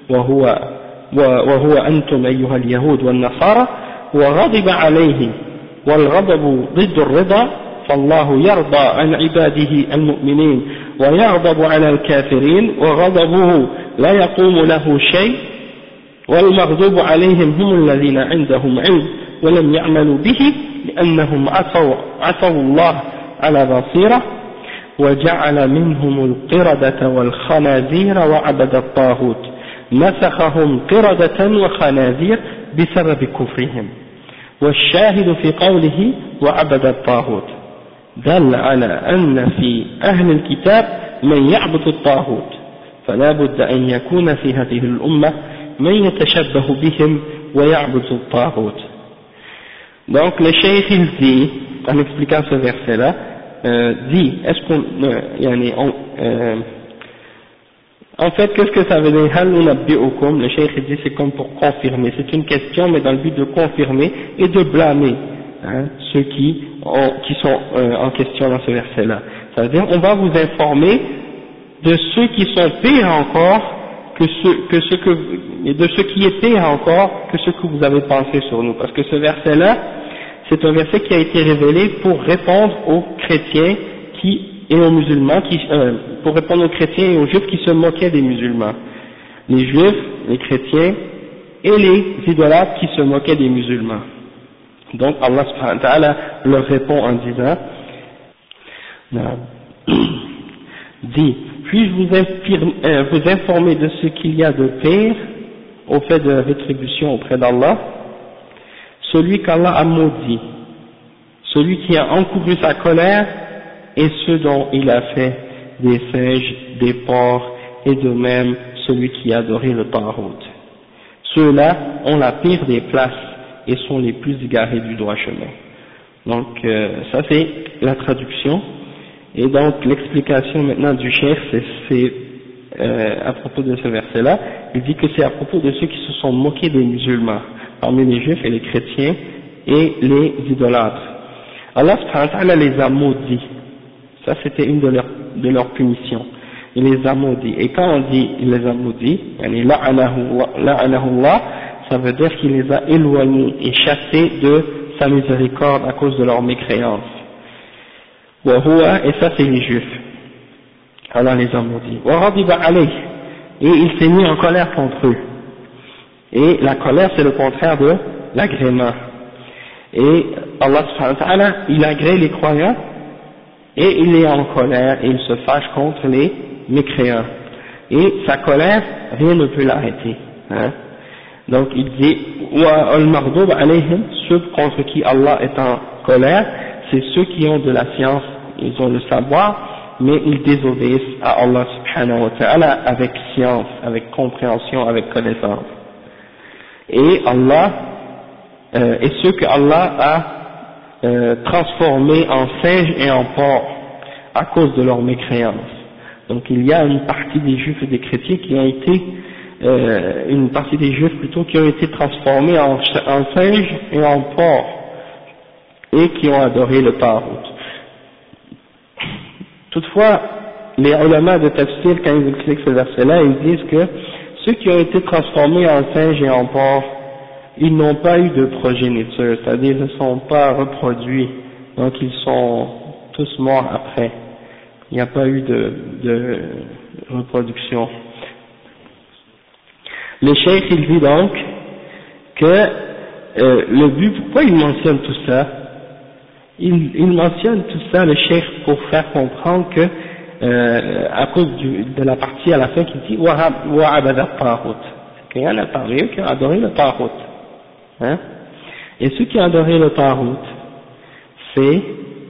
Speaker 2: وهو أنتم أيها اليهود والنصارى وغضب عليه والغضب ضد الرضا فالله يرضى عن عباده المؤمنين ويغضب على الكافرين وغضبه لا يقوم له شيء والمغضوب عليهم هم الذين عندهم علم ولم يعملوا به لأنهم عصوا الله على بصيرة وجعل منهم القردة والخنازير وعبد الطاغوت مسخهم قردة وخنازير بسبب كفرهم والشاهد في قوله وعبد الطاغوت دل على أن في أهل الكتاب من يعبد الطاغوت فلا بد أن يكون في هذه الأمة من يتشبه بهم ويعبد الطاغوت. Donc le cheikh il dit, en expliquant ce verset-là, dit, est-ce qu'on, en fait, qu'est-ce que ça veut dire? Hal unabbi'ukum, le cheikh dit c'est comme pour confirmer, c'est une question mais dans le but de confirmer et de blâmer ceux qui sont en question dans ce verset-là. Ça veut dire on va vous informer de ceux qui sont pires encore de ce qui est pire encore que ce que vous avez pensé sur nous, parce que ce verset-là c'est un verset qui a été révélé pour répondre aux chrétiens et aux musulmans, pour répondre aux chrétiens et aux juifs qui se moquaient des musulmans. Les juifs, les chrétiens et les idolâtres qui se moquaient des musulmans. Donc Allah subhanahu wa ta'ala leur répond en disant, dit, puis-je vous informer de ce qu'il y a de pire au fait de la rétribution auprès d'Allah? Celui qu'Allah a maudit, celui qui a encouru sa colère et ceux dont il a fait des singes, des porcs, et de même celui qui a adoré le Tarout. Ceux-là ont la pire des places et sont les plus égarés du droit chemin. Donc ça c'est la traduction, et donc l'explication maintenant du cheikh c'est à propos de ce verset-là, il dit que c'est à propos de ceux qui se sont moqués des musulmans, parmi les juifs et les chrétiens et les idolâtres. Allah subhanahu wa ta'ala les a maudits. Ça c'était une de leurs punitions. Il les a maudits. Et quand on dit il les a maudits, la'anahu Allah, ça veut dire qu'il les a éloignés et chassés de sa miséricorde à cause de leur mécréance. Et ça c'est les juifs. Allah les a maudits. Et il s'est mis en colère contre eux. Et la colère c'est le contraire de l'agrément. Et Allah subhanahu wa ta'ala, il agrée les croyants et il est en colère et il se fâche contre les mécréants. Et sa colère, rien ne peut l'arrêter. Donc il dit, al-maghdub alayhim, ceux contre qui Allah est en colère, c'est ceux qui ont de la science, ils ont le savoir, mais ils désobéissent à Allah subhanahu wa ta'ala avec science, avec compréhension, avec connaissance. Et Allah, et ceux que Allah a transformés en singes et en porcs à cause de leur mécréance. Donc il y a une partie des juifs et des chrétiens qui ont été, une partie des juifs plutôt qui ont été transformés en singes et en porcs et qui ont adoré le Tarout. Toutefois, les ulama de tafsir, quand ils expliquent ce verset-là, ils disent que ceux qui ont été transformés en singes et en porcs, ils n'ont pas eu de progéniture, c'est-à-dire ils ne sont pas reproduits, donc ils sont tous morts après. Il n'y a pas eu de reproduction. Le cheikh il dit donc que le but, pourquoi il mentionne tout ça? Il mentionne tout ça, le cheikh, pour faire comprendre que à cause de la partie à la fin qui dit wa'abada al-taghut, qu'il y en a parmi eux qui ont adoré le taghut. Et ceux qui ont adoré le Tarout, c'est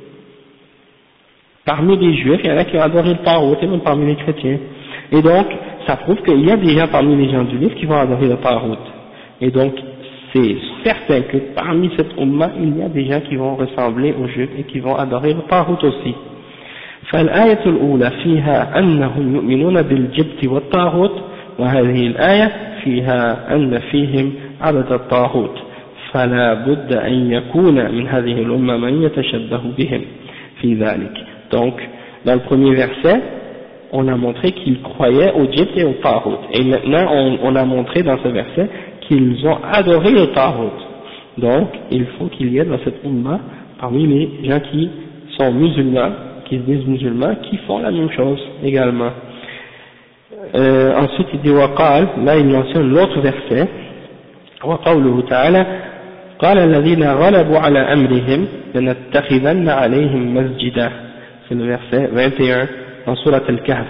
Speaker 2: parmi les juifs, il y en a qui ont adoré le Tarout, et même parmi les chrétiens. Et donc, ça prouve qu'il y a des gens parmi les gens du livre qui vont adorer le Tarout. Et donc, c'est certain que parmi cette umma, il y a des gens qui vont ressembler aux juifs et qui vont adorer le Tarout aussi. فالآية الأولى فيها أنهم يؤمنون بالجبت والطاغوت، وهذه الآية فيها أن فيهم عبد الطاغوت، فلا بد أن يكون من هذه الأمة من يتشبه بهم في ذلك. Donc, dans le premier verset, on a montré qu'ils croyaient au Jibt et au Taghut. Et maintenant, on a montré dans ce verset qu'ils ont adoré le Taghut. Donc, il faut qu'il y ait dans cette Ummah, parmi les gens qui sont musulmans, qui se disent musulmans, qui font la même chose également. Ensuite, il dit Waqal, là il mentionne l'autre verset, وقوله تعالى قال الذين غلبوا على أمرهم لنتخذن عليهم مسجدا. C'est le verset 21 dans Surat Al-Kahf.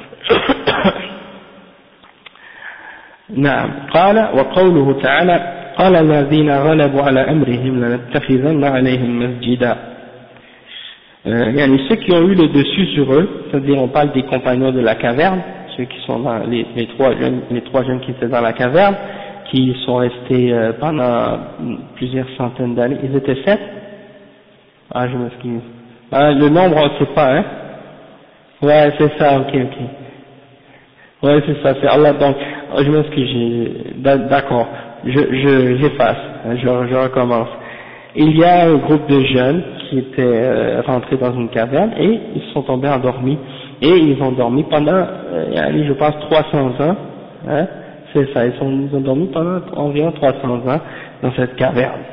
Speaker 2: نعم قال وقوله تعالى قال الذين غلبوا على أمرهم لنتخذن عليهم مسجدا. يعني ceux qui ont eu le dessus sur eux, c'est-à-dire on parle des compagnons de la caverne, ceux qui sont dans les trois jeunes qui étaient dans la caverne, qui sont restés pendant plusieurs centaines d'années. Ils étaient 7. Ah, je m'excuse. Ah, le nombre, on ne sait pas, hein. Ouais, c'est ça, ok. Ouais, c'est ça, c'est Allah. Donc, je m'excuse, d'accord. J'efface, je recommence. Il y a un groupe de jeunes qui étaient rentrés dans une caverne et ils sont tombés endormis. Et ils ont dormi pendant, je pense, 300 ans, hein. C'est ça, ils ont dormi pendant environ 300 ans dans cette caverne.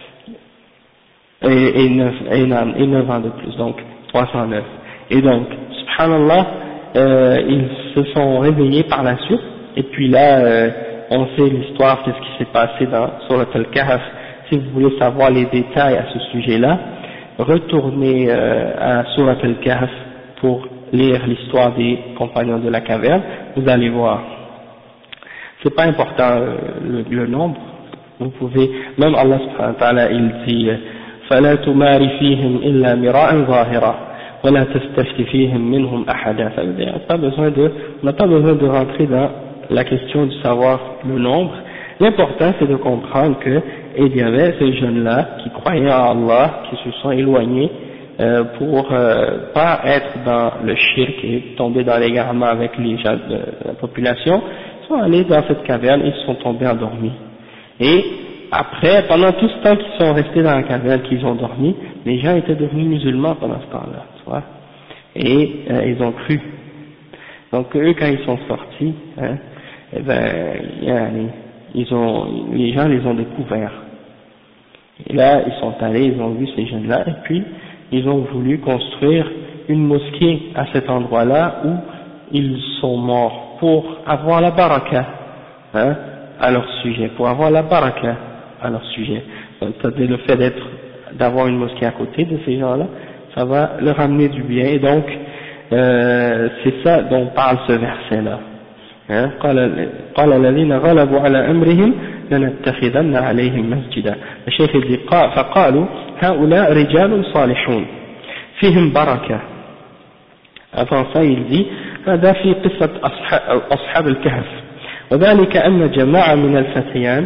Speaker 2: Et 9 ans de plus, donc 309. Et donc, subhanallah, ils se sont réveillés par la suite, et puis là, on sait l'histoire, qu'est-ce qui s'est passé dans Surat Al-Kahf. Si vous voulez savoir les détails à ce sujet-là, retournez à Surat Al-Kahf pour lire l'histoire des compagnons de la caverne, vous allez voir. C'est pas important le nombre, vous pouvez, même Allah subhanahu wa ta'ala il dit فَلَا تُمَارِ فِيهِمْ إِلَّا مِرَاءً ظَاهِرًا وَلَا تَسْتَفْتِ فِيهِمْ مِنْهُمْ أَحَدًا. Ça veut dire, on n'a pas besoin de rentrer dans la question de savoir le nombre. L'important c'est de comprendre que il y avait ces jeunes-là qui croyaient en Allah, qui se sont éloignés pour pas être dans le shirk et tomber dans l'égarement avec les gens de la population. Ils sont allés dans cette caverne, ils sont tombés endormis. Et après, pendant tout ce temps qu'ils sont restés dans la caverne, qu'ils ont dormi, les gens étaient devenus musulmans pendant ce temps-là, tu vois. Et ils ont cru. Donc eux, quand ils sont sortis, hein, eh ben, les gens les ont découverts. Et là, ils sont allés, ils ont vu ces jeunes-là, et puis ils ont voulu construire une mosquée à cet endroit-là où ils sont morts pour avoir la baraka, hein, à leur sujet, pour avoir la baraka à leur sujet. C'est-à-dire le fait d'avoir une mosquée à côté de ces gens-là, ça va leur amener du bien. Et donc, c'est ça dont parle ce verset-là. Hein, قال الذين غلبوا على أمرهم لنتخذن عليهم مسجدا. الشيخ dit فقالوا هؤلاء رجال صالحون فيهم بركة. Avant ça, il dit هذا في قصة أصحاب الكهف، وذلك أن جماعة من الفتيان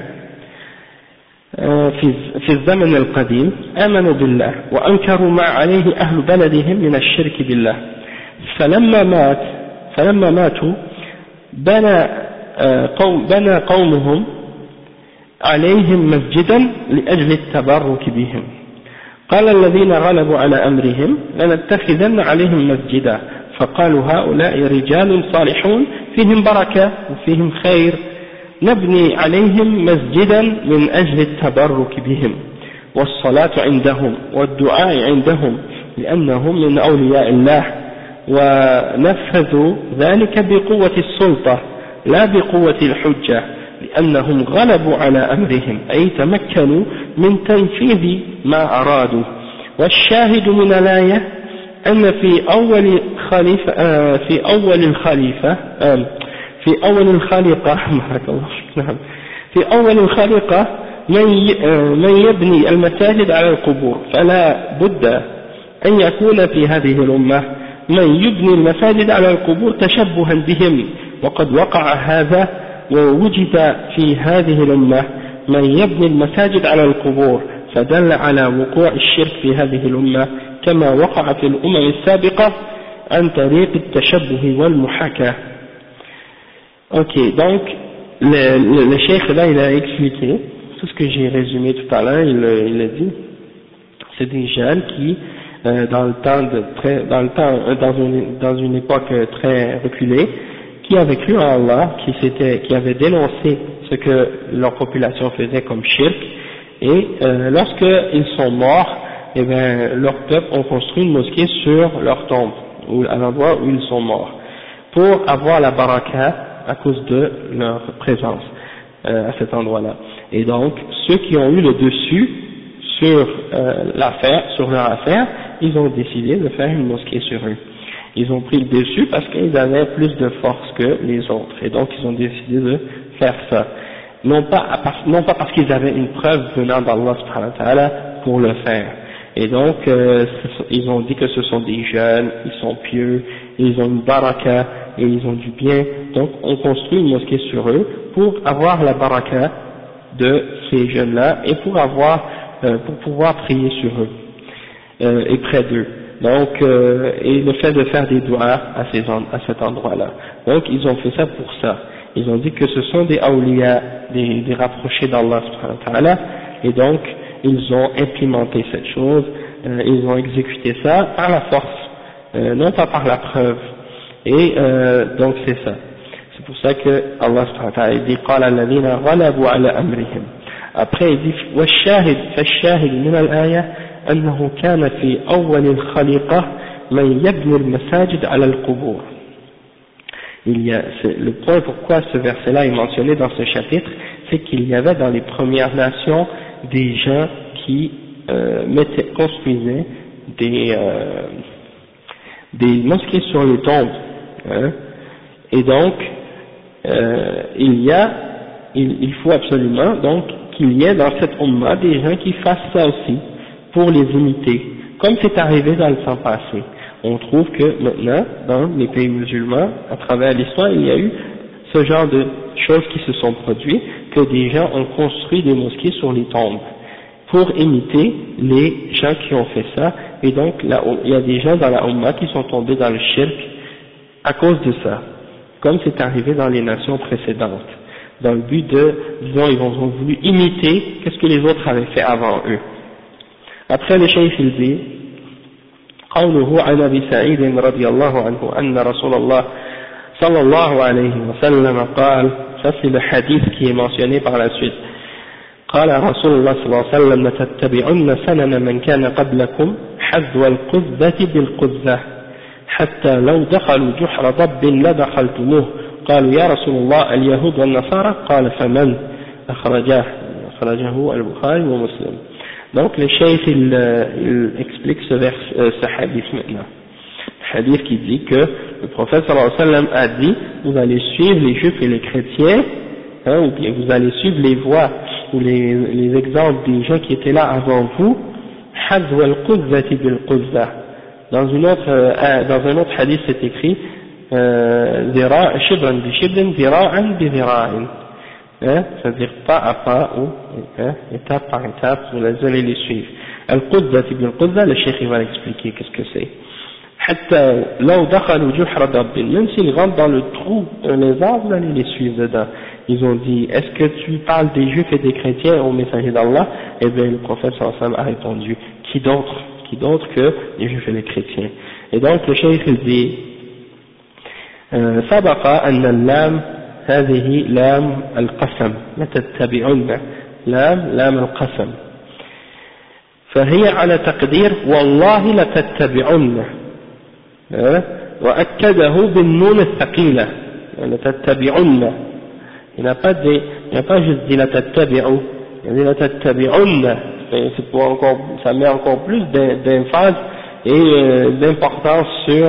Speaker 2: في الزمن القديم آمنوا بالله وأنكروا ما عليه أهل بلدهم من الشرك بالله، فلما ماتوا بنى قومهم عليهم مسجدا لأجل التبرك بهم. قال الذين غلبوا على أمرهم لنتخذن عليهم مسجدا، فقالوا هؤلاء رجال صالحون فيهم بركة وفيهم خير نبني عليهم مسجدا من أجل التبرك بهم والصلاة عندهم والدعاء عندهم لأنهم من أولياء الله، ونفذوا ذلك بقوة السلطة لا بقوة الحجة لأنهم غلبوا على أمرهم أي تمكنوا من تنفيذ ما أرادوا. والشاهد من الآية أن في أول الخليقة من يبني المساجد على القبور، فلا بد أن يكون في هذه الأمة من يبني المساجد على القبور تشبها بهم، وقد وقع هذا ووجد في هذه الأمة من يبني المساجد على القبور، فدل على وقوع الشرك في هذه الأمة كما وقع في الأمم السابقة عن طريق التشبه والمحاكاة. Ok, donc le cheikh là il a expliqué tout ce que j'ai résumé tout à l'heure. Il a dit c'est des jeunes qui dans une époque très reculée, qui avaient cru en Allah, qui avaient dénoncé ce que leur population faisait comme shirk, et lorsqu'ils sont morts, eh bien, leur peuple ont construit une mosquée sur leur tombe, ou à l'endroit où ils sont morts, pour avoir la baraka à cause de leur présence à cet endroit-là. Et donc, ceux qui ont eu le dessus sur leur affaire, ils ont décidé de faire une mosquée sur eux. Ils ont pris le dessus parce qu'ils avaient plus de force que les autres, et donc ils ont décidé de faire ça. Non pas parce qu'ils avaient une preuve venant d'Allah subhanahu wa ta'ala pour le faire. Et donc, ils ont dit que ce sont des jeunes, ils sont pieux, ils ont une baraka, et ils ont du bien, donc on construit une mosquée sur eux pour avoir la baraka de ces jeunes-là, et pour pouvoir prier sur eux, et près d'eux. Donc, et le fait de faire des doigts à cet endroit-là. Donc, ils ont fait ça pour ça. Ils ont dit que ce sont des awliya, des rapprochés d'Allah subhanahu wa ta'ala, et donc, ils ont implémenté cette chose, ils ont exécuté ça par la force, non pas par la preuve. Et donc, c'est ça. C'est pour ça que Allah subhanahu wa ta'ala dit قال الذين غلبوا على أمرهم. Après, il dit فالشاهد من الآية أنه كان في أول الخليقة من يبني المساجد على القبور. Le point pourquoi ce verset-là est mentionné dans ce chapitre, c'est qu'il y avait dans les Premières Nations des gens qui construisaient des mosquées sur les tombes, hein, et donc il faut absolument donc qu'il y ait dans cette umma des gens qui fassent ça aussi pour les imiter, comme c'est arrivé dans le temps passé. On trouve que maintenant, dans les pays musulmans, à travers l'histoire, il y a eu ce genre de choses qui se sont produites, que des gens ont construit des mosquées sur les tombes, pour imiter les gens qui ont fait ça, et donc là, il y a des gens dans la Ummah qui sont tombés dans le shirk à cause de ça, comme c'est arrivé dans les nations précédentes, dans le but de, disons, ils ont voulu imiter qu'est-ce que les autres avaient fait avant eux. Après le cheikh il dit قوله عن أبي سعيد رضي الله عنه أن رسول الله صلى الله عليه وسلم قال, ça c'est le hadith qui est mentionné par la suite, قال رسول الله صلى الله عليه وسلم لتتبعن سنن من كان قبلكم حذو القذة بالقذة حتى لو دخلوا جحر ضب لدخلتموه قالوا يا رسول الله اليهود والنصارى قال فمن أخرجه البخاري ومسلم. Donc le cheikh il explique ce hadith maintenant. Le hadith qui dit que le prophète sallallahu alayhi wa sallam a dit, vous allez suivre les juifs et les chrétiens, hein, ou bien vous allez suivre les voies ou les exemples des gens qui étaient là avant vous, hadwa al-quzzati bil-quzza. Dans un autre hadith c'est écrit shibran bi shibrin, zira'an bi zira'in. C'est-à-dire pas à pas ou étape par étape, vous allez les suivre. Al-Qudza ibn al-Qudza, le cheikh va l'expliquer qu'est-ce que c'est. Même s'ils rentrent dans le trou d'un lézard, vous allez les suivre dedans. Ils ont dit, est-ce que tu parles des juifs et des chrétiens au messager d'Allah? Eh bien le prophète sallallahu alayhi wa sallam a répondu, qui d'autre que les juifs et les chrétiens? Et donc le cheikh il dit سبق أن اللام هذه لام القسم لتتبعن لام القسم فهي على تقدير والله لتتبعن وأكده بالنون الثقيلة لتتبعن. Il n'a pas juste dit لتتبعوا, il a dit لتتبعن, c'est pour encore, ça met encore plus d'emphase et d'importance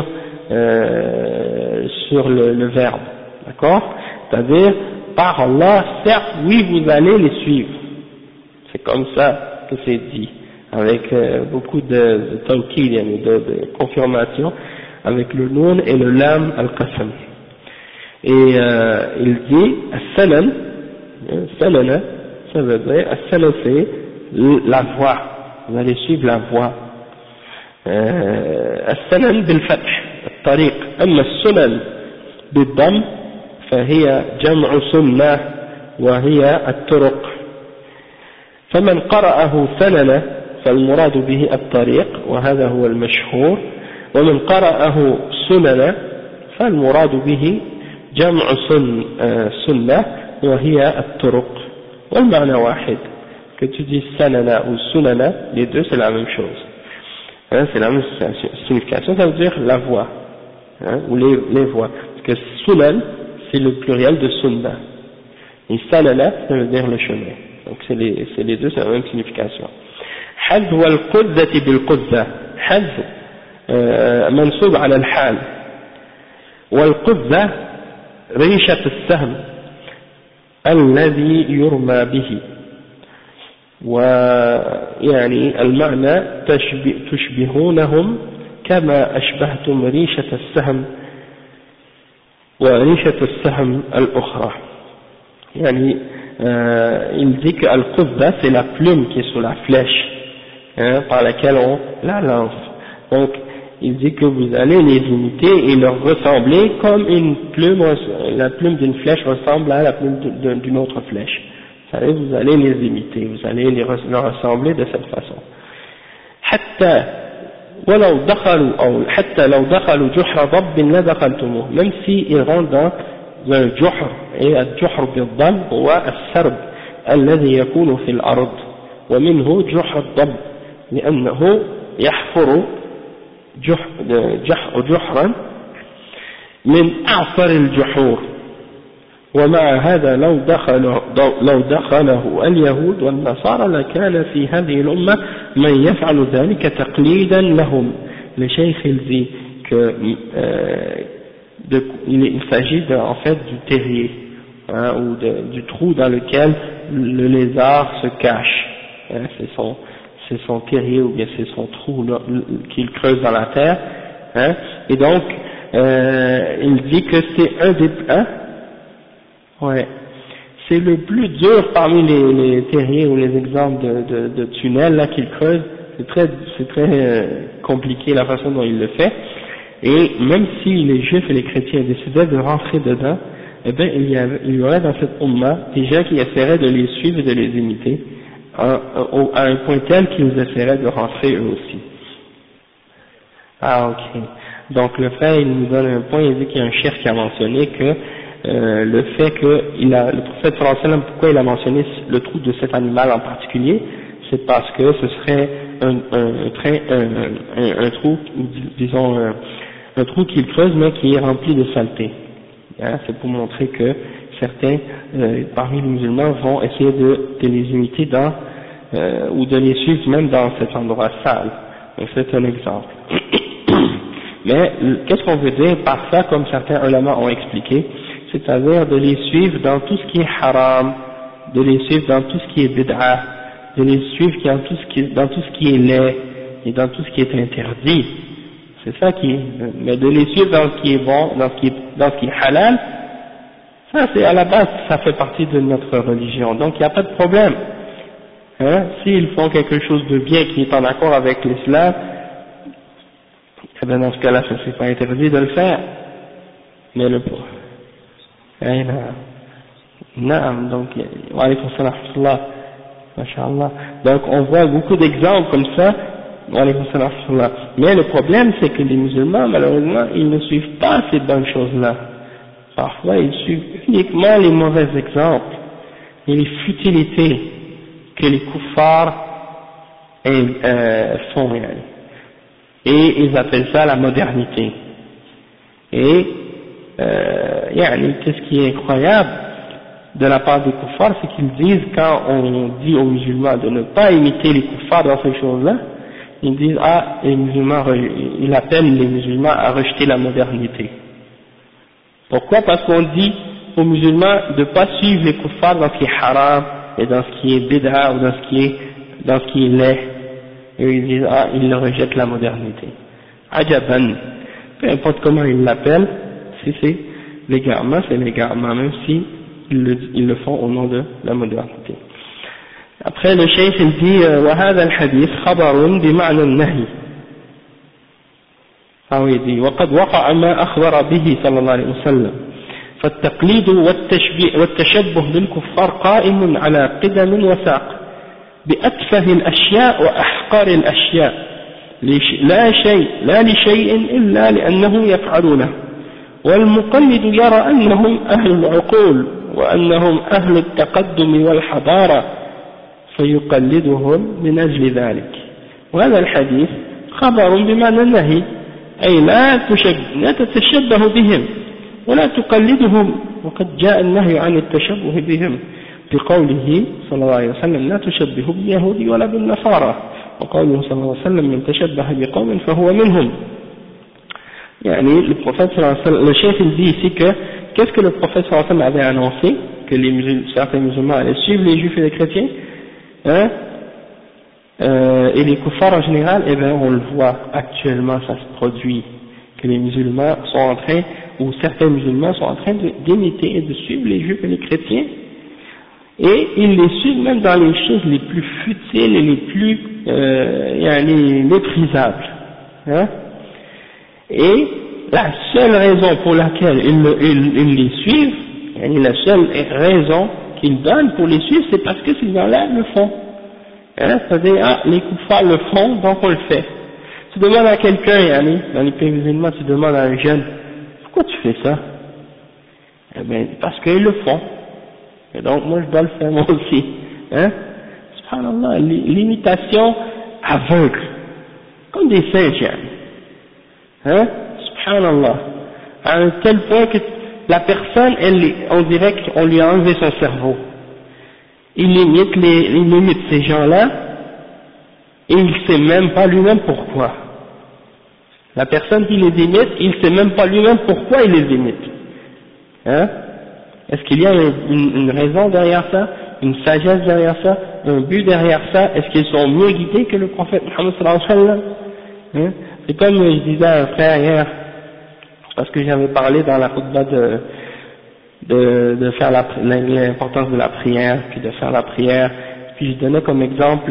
Speaker 2: sur le verbe, d'accord? C'est-à-dire, par Allah, certes, oui, vous allez les suivre. C'est comme ça que c'est dit, avec beaucoup de tawkid, de confirmation, avec le noun et le lam al-qasam. Et il dit, as-salam, salana, ça veut dire, as-salam c'est la voie, vous allez suivre la voie. As-salam bil-fath, الطريق. أما السنن بالضم فهي جمع سنة وهي الطرق. فمن قرأه سنن فالمراد به الطريق وهذا هو المشهور، ومن قرأه سنن فالمراد به جمع سنة وهي الطرق، والمعنى واحد. Que tu dis sanana ou sunana, les deux c'est la même chose, hein, c'est la même signification, ça veut dire la voie, hein, ou les voies, parce que sunan c'est le pluriel de sunna et sanana ça veut dire le chemin, donc c'est les deux, c'est la même signification. حذف والقذة بالقذة، حذف منصوب على الحال، والقذة ريشة السهم الذي يرمى به، ويعني المعنى تشبهونهم كما أشبهتم ريشة السهم وريشة السهم الأخرى. يعني il dit que al-qudda c'est la plume qui est sur la flèche, hein, par laquelle on la lance. Donc il dit que vous allez les imiter et leur ressembler comme une plume, la plume d'une flèche ressemble à la plume d'une autre flèche. Vous allez les imiter, vous allez leur ressembler de cette façon. حتى ولو دخلوا أو حتى لو دخلوا جحر ضب لدخلتموه، même si ils rentrent dans un جحر، et الجحر بالضم هو السرب الذي يكون في الأرض، ومنه جحر الضب لأنه يحفر جحرا من أعصر الجحور. ومع هذا لو دخله اليهود والنصارى لكان في هذه الأمة من يفعل ذلك تقليدا لهم. Le cheikh il dit que il s'agit en fait du terrier, hein, ou du trou dans lequel le lézard se cache, hein, c'est son terrier ou bien c'est son trou qu'il creuse dans la terre, hein, et donc il dit que c'est un des ouais, c'est le plus dur parmi les terriers ou les exemples de tunnels là qu'il creuse. C'est très compliqué la façon dont il le fait, et même si les juifs et les chrétiens décidaient de rentrer dedans, eh bien il y aurait dans cette umma des gens qui essaieraient de les suivre et de les imiter à un point tel qu'ils essaieraient de rentrer eux aussi. Ah ok, donc le frère il nous donne un point, il dit qu'il y a un cheikh qui a mentionné que le fait que le prophète sallallahu alayhi wa sallam, pourquoi il a mentionné le trou de cet animal en particulier, c'est parce que ce serait un trou, disons un trou qu'il creuse mais qui est rempli de saleté, hein, c'est pour montrer que certains parmi les musulmans vont essayer de les imiter ou de les suivre même dans cet endroit sale. Donc c'est un exemple. Mais qu'est-ce qu'on veut dire par ça, comme certains ulama ont expliqué, c'est-à-dire de les suivre dans tout ce qui est haram, de les suivre dans tout ce qui est bid'a, de les suivre dans tout ce qui est laid et dans tout ce qui est interdit. C'est ça mais de les suivre dans ce qui est bon, dans ce qui est halal, ça c'est à la base, ça fait partie de notre religion, donc il n'y a pas de problème. Hein, s'ils font quelque chose de bien qui est en accord avec l'islam, eh bien dans ce cas-là, ça c'est pas interdit de le faire. Mais Naam, donc, wa alaykum salam wa rahmatullah, masha'Allah. Donc, on voit beaucoup d'exemples comme ça, wa alaykum salam wa rahmatullah. Mais le problème, c'est que les musulmans, malheureusement, ils ne suivent pas ces bonnes choses-là. Parfois, ils suivent uniquement les mauvais exemples et les futilités que les kuffars font. Et ils appellent ça la modernité. Et qu'est-ce qui est incroyable de la part des kuffars, c'est qu'ils disent, quand on dit aux musulmans de ne pas imiter les kuffars dans ces choses-là, ils disent, les musulmans, ils appellent les musulmans à rejeter la modernité. Pourquoi? Parce qu'on dit aux musulmans de ne pas suivre les kuffars dans ce qui est haram, et dans ce qui est bid'a, ou dans ce qui est laid. Et ils disent, ils rejettent la modernité. Ajaban. Peu importe comment ils l'appellent, si c'est l'égarement, c'est l'égarement, même si ils le font au nom de la modernité. Après, le cheikh il dit وهذا الحديث خبر بمعنى النهي Ah oui, il dit وقد وقع ما أخبر به صلى الله عليه وسلم فالتقليد والتشبه بالكفار قائم على قدم وساق بأتفه الأشياء وأحقر الأشياء لا لشيء إلا لأنهم يفعلونه والمقلد يرى أنهم أهل العقول وأنهم أهل التقدم والحضارة فيقلدهم من أجل ذلك. وهذا الحديث خبر بمعنى النهي، أي لا تتشبه بهم ولا تقلدهم، وقد جاء النهي عن التشبه بهم بقوله صلى الله عليه وسلم لا تشبهوا باليهود ولا بالنصارى، وقوله صلى الله عليه وسلم من تشبه بقوم فهو منهم. يعني le prophète le chef il dit ici que qu'est-ce que le prophète avait annoncé, que certains musulmans allaient suivre les juifs et les chrétiens, hein, et les kuffars en général, eh bien on le voit actuellement, ça se produit, que les musulmans sont en train, ou certains musulmans sont en train d'imiter et de suivre les juifs et les chrétiens, et ils les suivent même dans les choses les plus futiles et les plus méprisables, hein. Et la seule raison pour laquelle ils les suivent, et la seule raison qu'ils donnent pour les suivre, c'est parce que ces gens-là le font. Hein, c'est-à-dire, les kuffars le font, donc on le fait. Tu demandes à quelqu'un, dans les pays musulmans, tu demandes à un jeune, pourquoi tu fais ça? Eh bien, parce qu'ils le font. Et donc, moi, je dois le faire moi aussi. Hein? Subhanallah, l'imitation aveugle. Comme des singes, hein? Subhanallah. À un tel point que la personne, on dirait qu'on lui a enlevé son cerveau. Il imite ces gens-là, et il ne sait même pas lui-même pourquoi. La personne qui les imite, il ne sait même pas lui-même pourquoi il les imite. Hein? Est-ce qu'il y a une raison derrière ça, une sagesse derrière ça, un but derrière ça? Est-ce qu'ils sont mieux guidés que le prophète Muhammad sallallahu alayhi wa sallam? Hein? C'est comme je disais à un frère hier, parce que j'avais parlé dans la khutbah de faire l'importance de la prière, puis de faire la prière, puis je donnais comme exemple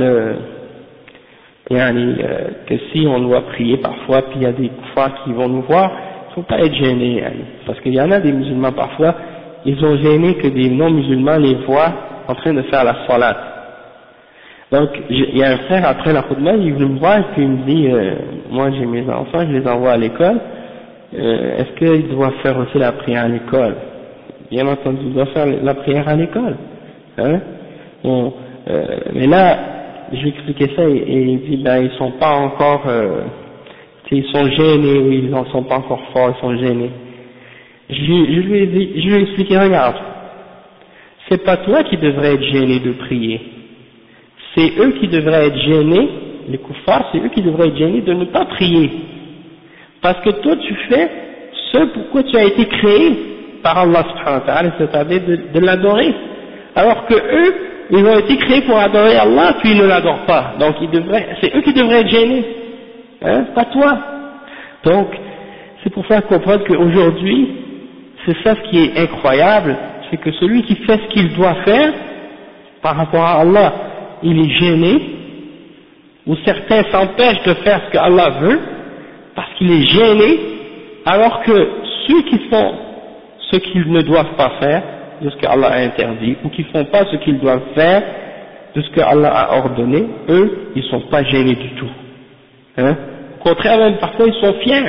Speaker 2: que si on doit prier parfois, puis il y a des kuffars qui vont nous voir, il ne faut pas être gêné, parce qu'il y en a des musulmans parfois, ils ont gêné que des non-musulmans les voient en train de faire la salat. Donc il y a un frère après la khutbah, il veut me voir et puis il me dit, moi j'ai mes enfants, je les envoie à l'école, est-ce qu'ils doivent faire aussi la prière à l'école? Bien entendu, ils doivent faire la prière à l'école. Hein? Bon, mais là, je lui expliquais ça et il dit, ben ils sont pas encore, ils sont gênés, oui, ils n'en sont pas encore forts, ils sont gênés. Je lui ai expliqué, regarde, c'est pas toi qui devrais être gêné de prier, c'est eux qui devraient être gênés, les kuffars, c'est eux qui devraient être gênés de ne pas prier, parce que toi tu fais ce pourquoi tu as été créé par Allah subhanahu wa ta'ala, c'est-à-dire de l'adorer, alors que eux, ils ont été créés pour adorer Allah, puis ils ne l'adorent pas, donc c'est eux qui devraient être gênés, hein, pas toi. Donc, c'est pour faire comprendre qu'aujourd'hui, c'est ça ce qui est incroyable, c'est que celui qui fait ce qu'il doit faire par rapport à Allah, il est gêné, ou certains s'empêchent de faire ce que Allah veut, parce qu'il est gêné, alors que ceux qui font ce qu'ils ne doivent pas faire, de ce que Allah a interdit, ou qui ne font pas ce qu'ils doivent faire, de ce que Allah a ordonné, eux, ils ne sont pas gênés du tout. Hein? Au contraire, même parfois, ils sont fiers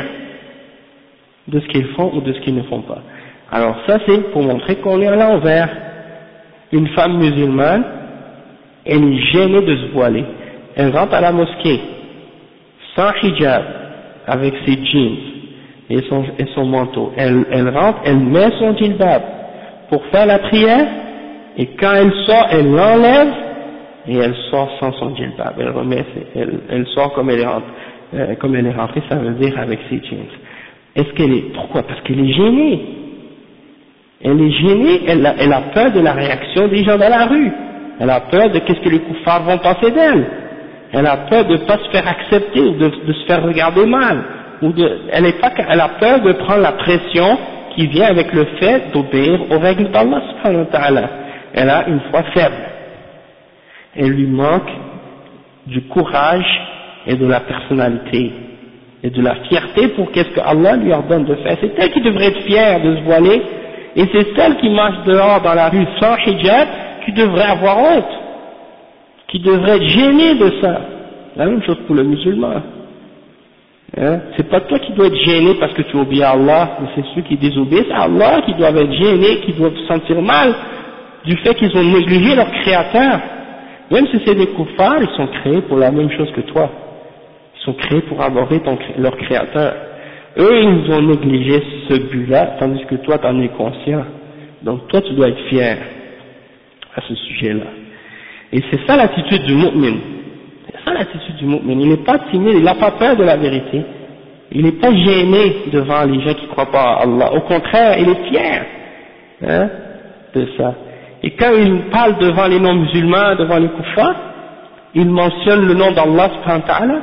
Speaker 2: de ce qu'ils font ou de ce qu'ils ne font pas. Alors ça, c'est pour montrer qu'on est à l'envers. Une femme musulmane, elle est gênée de se voiler. Elle rentre à la mosquée, sans hijab, avec ses jeans et son manteau. Elle rentre, elle met son djilbab pour faire la prière, et quand elle sort, elle l'enlève, et elle sort sans son djilbab. Elle sort comme elle est rentrée, ça veut dire avec ses jeans. Est-ce qu'elle est, pourquoi? Parce qu'elle est gênée. Elle est gênée, elle a peur de la réaction des gens dans la rue. Elle a peur de qu'est-ce que les kuffars vont penser d'elle. Elle a peur de ne pas se faire accepter, ou de se faire regarder mal. Elle a peur de prendre la pression qui vient avec le fait d'obéir aux règles d'Allah subhanahu wa ta'ala. Elle a une foi faible. Elle lui manque du courage et de la personnalité. et de la fierté pour qu'est-ce que Allah lui ordonne de faire. C'est elle qui devrait être fière de se voiler, et c'est celle qui marche dehors dans la rue sans hijab qui devrait avoir honte, qui devrait être gênée de ça. La même chose pour le musulman. Hein? C'est pas toi qui dois être gêné parce que tu obéis à Allah, mais c'est ceux qui désobéissent à Allah qui doivent être gênés, qui doivent se sentir mal du fait qu'ils ont négligé leur créateur. Même si c'est des kuffars, ils sont créés pour la même chose que toi. Ils sont créés pour adorer leur créateur. Eux, ils ont négligé ce but-là, tandis que toi, tu en es conscient. Donc toi, tu dois être fier à ce sujet-là. Et c'est ça l'attitude du mu'min. C'est ça l'attitude du mu'min. Il n'est pas timide, il n'a pas peur de la vérité. Il n'est pas gêné devant les gens qui ne croient pas à Allah. Au contraire, il est fier de ça. Et quand il parle devant les non-musulmans, devant les kuffars, il mentionne le nom d'Allah subhanahu wa ta'ala.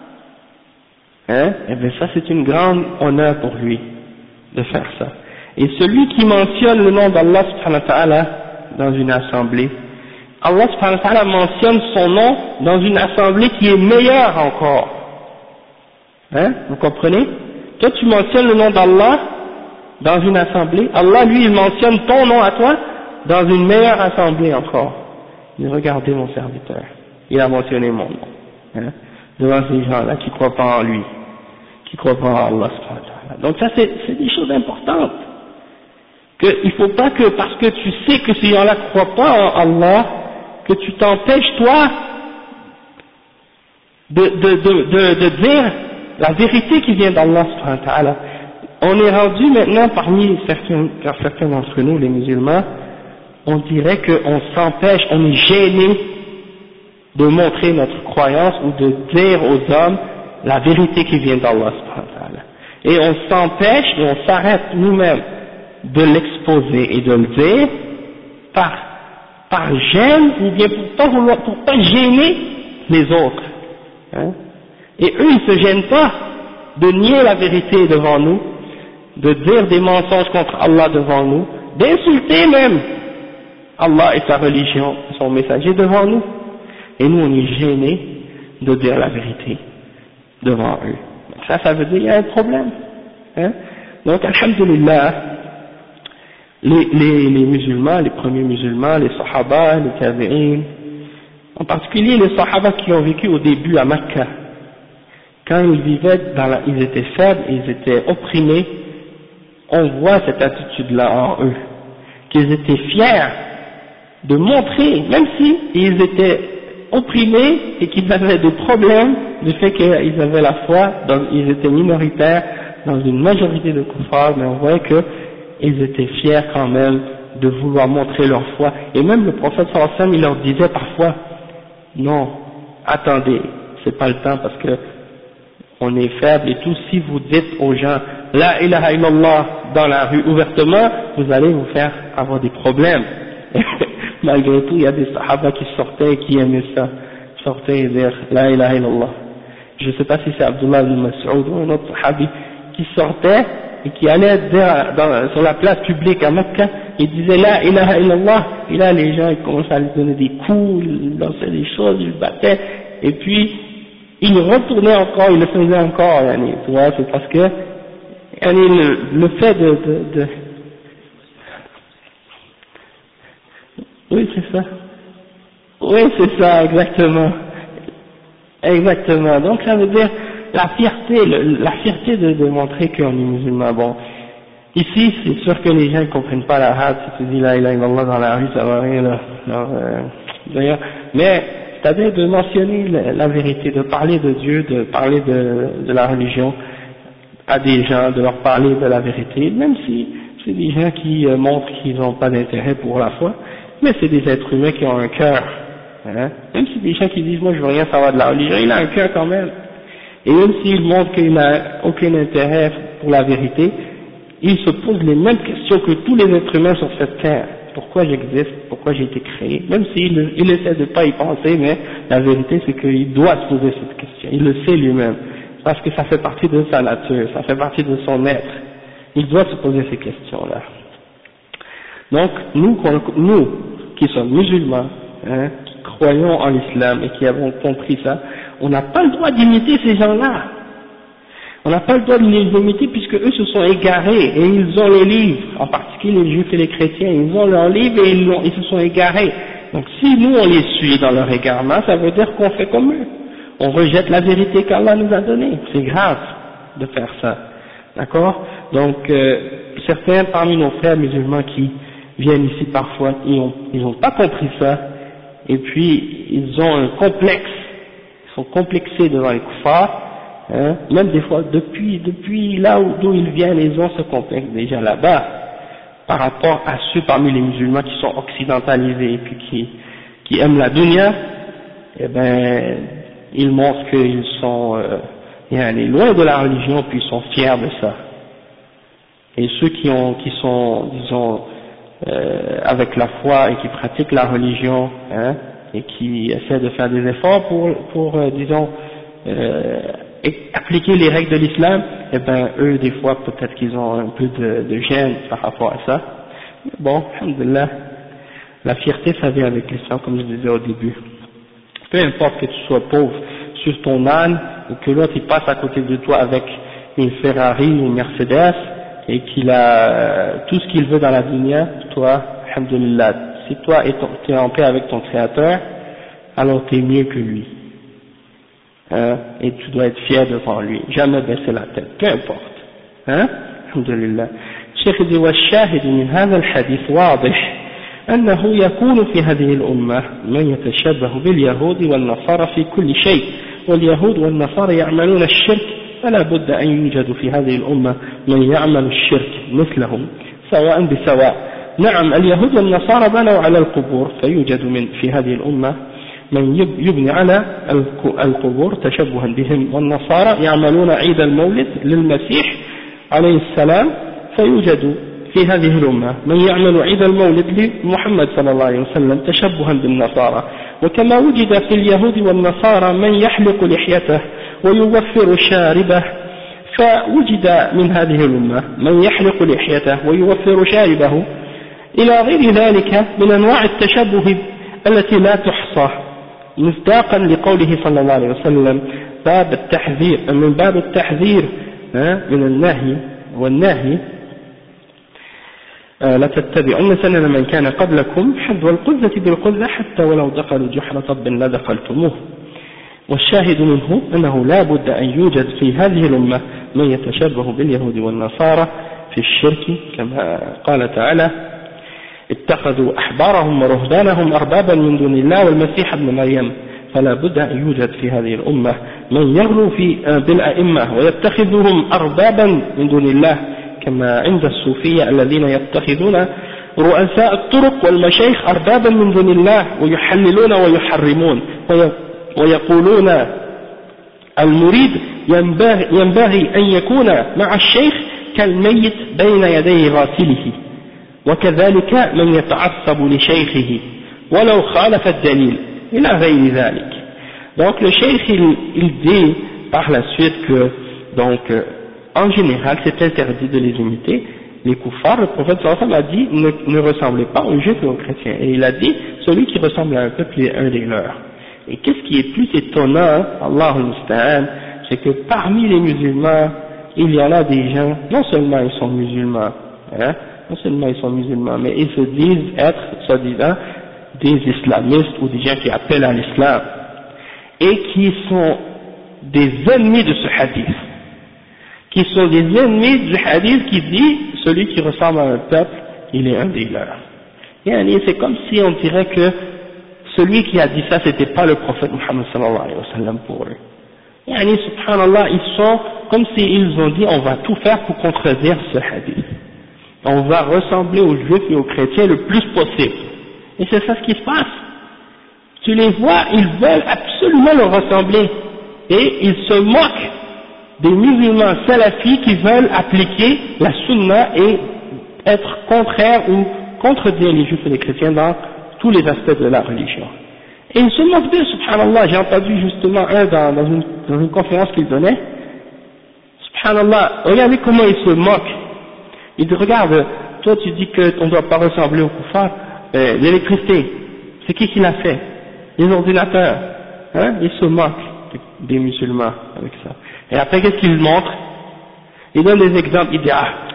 Speaker 2: Eh bien ça c'est une grande honneur pour lui de faire ça. Et celui qui mentionne le nom d'Allah subhanahu wa ta'ala dans une assemblée, Allah subhanahu wa ta'ala mentionne son nom dans une assemblée qui est meilleure encore. Vous comprenez? Toi tu mentionnes le nom d'Allah dans une assemblée, Allah lui il mentionne ton nom à toi dans une meilleure assemblée encore. Mais regardez mon serviteur, il a mentionné mon nom, devant ces gens-là qui ne croient pas en lui, qui ne croient pas en Allah subhanahu wa ta'ala. Donc ça c'est des choses importantes. Il ne faut pas que parce que tu sais que ces gens-là ne croient pas en Allah, que tu t'empêches toi de dire la vérité qui vient d'Allah subhanahu wa ta'ala. On est rendu maintenant parmi certains d'entre nous, les musulmans, on dirait qu'on s'empêche, on est gêné de montrer notre croyance ou de dire aux hommes la vérité qui vient d'Allah subhanahu wa ta'ala. Et on s'empêche et on s'arrête nous-mêmes de l'exposer et de le dire par gêne ou bien pour pas gêner les autres. Et eux ils se gênent pas de nier la vérité devant nous, de dire des mensonges contre Allah devant nous, d'insulter même Allah et sa religion, son messager devant nous. Et nous on est gênés de dire la vérité devant eux. Ça veut dire qu'il y a un problème. Donc alhamdulillah, les musulmans, les premiers musulmans, les sahaba, les tabi'in, en particulier les sahaba qui ont vécu au début à Mecca, quand ils vivaient ils étaient faibles, ils étaient opprimés, on voit cette attitude-là en eux, qu'ils étaient fiers de montrer, même si ils étaient opprimés et qu'ils avaient des problèmes du fait qu'ils avaient la foi, donc ils étaient minoritaires dans une majorité de kuffars, mais on voyait qu'ils étaient fiers quand même de vouloir montrer leur foi. Et même le prophète sallallahu alayhi wa sallam, il leur disait parfois, non, attendez, c'est pas le temps parce que on est faible et tout, si vous dites aux gens la ilaha illallah dans la rue ouvertement, vous allez vous faire avoir des problèmes. Malgré tout, il y a des sahaba qui sortaient et qui aimaient ça, sortaient et dire la ilaha illallah. Je ne sais pas si c'est Abdullah ibn Mas'ud ou un autre sahabi qui sortait et qui allait dire sur la place publique à Mecca, il disait la ilaha illallah, et là les gens ils commençaient à lui donner des coups, ils lançaient des choses, ils le battaient, et puis il retournait encore, il le faisait encore, tu vois, c'est parce que le fait de oui c'est ça, oui c'est ça, exactement, donc ça veut dire la fierté de montrer qu'on est musulman. Bon, ici c'est sûr que les gens ne comprennent pas l'arabe, si tu dis la ilaha illallah dans la rue ça va rien là, d'ailleurs, mais c'est-à-dire de mentionner la vérité, de parler de Dieu, de parler de la religion à des gens, de leur parler de la vérité, même si c'est des gens qui montrent qu'ils n'ont pas d'intérêt pour la foi, mais c'est des êtres humains qui ont un cœur, même si des gens qui disent moi je veux rien savoir de la religion, il a un cœur quand même, et même s'il montre qu'il n'a aucun intérêt pour la vérité, il se pose les mêmes questions que tous les êtres humains sur cette terre. Pourquoi j'existe, pourquoi j'ai été créé, même s'il essaie de pas y penser, mais la vérité c'est qu'il doit se poser cette question, il le sait lui-même, parce que ça fait partie de sa nature, ça fait partie de son être, il doit se poser ces questions-là. Donc nous qui sommes musulmans, qui croyons en l'islam et qui avons compris ça, on n'a pas le droit d'imiter ces gens-là. On n'a pas le droit de les imiter puisque eux se sont égarés et ils ont les livres, en particulier les juifs et les chrétiens, ils ont leurs livres et ils se sont égarés. Donc si nous on les suit dans leur égarement, ça veut dire qu'on fait comme eux. On rejette la vérité qu'Allah nous a donnée. C'est grave de faire ça. D'accord? Donc certains parmi nos frères musulmans qui viennent ici parfois, ils n'ont pas compris ça, et puis ils ont un complexe, ils sont complexés devant les kuffars, hein, même des fois depuis là d'où ils viennent, ils ont ce complexe déjà là-bas, par rapport à ceux parmi les musulmans qui sont occidentalisés et puis qui aiment la dunya, eh ben ils montrent qu'ils sont loin de la religion, puis ils sont fiers de ça. Et ceux qui sont, disons, avec la foi et qui pratiquent la religion, hein, et qui essaient de faire des efforts pour disons, appliquer les règles de l'islam, eh ben eux des fois peut-être qu'ils ont un peu de gêne par rapport à ça. Mais bon, alhamdoulilah, la fierté ça vient avec l'islam comme je disais au début. Peu importe que tu sois pauvre sur ton âne ou que l'autre il passe à côté de toi avec une Ferrari ou une Mercedes et qu'il a tout ce qu'il veut dans la dunya, toi, alhamdoulilah, si toi tu es en paix avec ton créateur, alors tu es mieux que lui. Et tu dois être fier devant lui, jamais baisser la tête, peu importe. Alhamdulillah. الشيخ يقول والشاهد من هذا الحديث واضح أنه يكون في هذه الأمة من يتشبه باليهود والنصارى في كل شيء، واليهود والنصارى يعملون الشرك، فلا بد أن يوجد في هذه الأمة من يعمل الشرك مثلهم سواء بسواء. نعم اليهود والنصارى بنوا على القبور، فيوجد في هذه الأمة من يبني على القبور تشبها بهم، والنصارى يعملون عيد المولد للمسيح عليه السلام، فيوجد في هذه الأمة من يعمل عيد المولد لمحمد صلى الله عليه وسلم تشبها بالنصارى. وكما وجد في اليهود والنصارى من يحلق لحيته ويوفر شاربه، فوجد من هذه الأمة من يحلق لحيته ويوفر شاربه إلى غير ذلك من أنواع التشبه التي لا تحصى، مصداقا لقوله صلى الله عليه وسلم باب التحذير من باب التحذير من النهي والنهي لا تتبعن سنن من كان قبلكم حذو القذة بالقذة حتى ولو دخلوا جحر طب لدخلتموه. والشاهد منه أنه لا بد أن يوجد في هذه الأمة من يتشبه باليهود والنصارى في الشرك، كما قال تعالى اتخذوا أحبارهم ورهبانهم أربابا من دون الله والمسيح ابن مريم، فلا بد أن يوجد في هذه الأمة من يغلو بالأئمة ويتخذهم أربابا من دون الله، كما عند الصوفية الذين يتخذون رؤساء الطرق والمشايخ أربابا من دون الله ويحللون ويحرمون، ويقولون المريد ينبغي أن يكون مع الشيخ كالميت بين يدي غاسله، وكذلك من يتعصب لشيخه ولو خالف الدليل إلى غير ذلك. Donc le cheikh il dit par la suite que donc en général c'est interdit de les imiter. Les kuffars, le prophète sallallahu alayhi wa sallam a dit ne ressemblez pas aux juifs et aux chrétiens, et il a dit celui qui ressemble à un peuple est un des leurs. Et qu'est-ce qui est plus étonnant, Allah al-Musta'an, c'est que parmi les musulmans il y en a des gens, non seulement ils sont musulmans, non seulement ils sont musulmans, mais ils se disent être, soi-disant, des islamistes ou des gens qui appellent à l'islam, et qui sont des ennemis de ce hadith, qui sont des ennemis du hadith qui dit celui qui ressemble à un peuple, il est un des leurs. Et c'est comme si on dirait que celui qui a dit ça, c'était pas le prophète Muhammad sallallahu alayhi wa sallam pour eux. Et subhanallah, ils sont comme s'ils ont dit on va tout faire pour contredire ce hadith. On va ressembler aux juifs et aux chrétiens le plus possible. Et c'est ça ce qui se passe. Tu les vois, ils veulent absolument leur ressembler. Et ils se moquent des musulmans salafis qui veulent appliquer la sunna et être contraires ou contredire les juifs et les chrétiens dans tous les aspects de la religion. Et ils se moquent d'eux, subhanallah. J'ai entendu justement un dans une conférence qu'il donnait. Subhanallah, regardez comment ils se moquent. Il dit, regarde, toi tu dis qu'on ne doit pas ressembler aux kuffars, l'électricité, c'est qui l'a fait? Les ordinateurs, ils se moquent des musulmans avec ça. Et après qu'est-ce qu'ils montrent? Il donne des exemples, il dit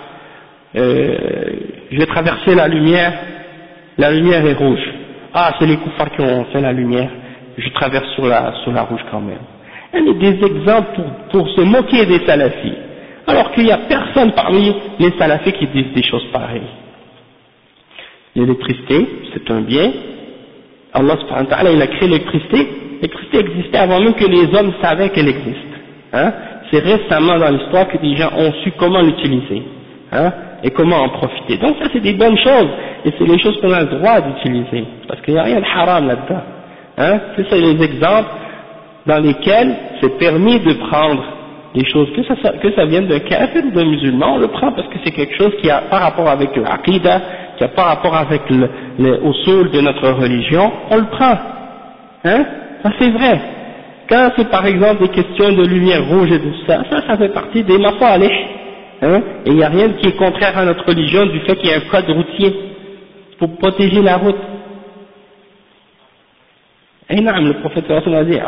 Speaker 2: je vais traverser la lumière est rouge. Ah, c'est les koufars qui ont fait la lumière, je traverse sur la rouge quand même. Il y a des exemples pour se moquer des salafis, alors qu'il n'y a personne parmi les salafis qui disent des choses pareilles. L'électricité, c'est un bien. Allah subhanahu wa ta'ala, il a créé l'électricité. L'électricité existait avant même que les hommes savaient qu'elle existe. Hein? C'est récemment dans l'histoire que des gens ont su comment l'utiliser, hein? Et comment en profiter. Donc ça c'est des bonnes choses, et c'est les choses qu'on a le droit d'utiliser, parce qu'il n'y a rien de haram là-dedans. Hein? C'est ça les exemples dans lesquels c'est permis de prendre des choses, que ça vienne d'un kafir ou d'un musulman, on le prend parce que c'est quelque chose qui a par rapport avec l'aqidah, qui a par rapport avec le usul de notre religion, on le prend. Hein? Ça c'est vrai. Quand c'est par exemple des questions de lumière rouge et tout ça, ça fait partie des masalih. Hein? Et il n'y a rien qui est contraire à notre religion du fait qu'il y a un code routier pour protéger la route. Et non, le prophète a dit,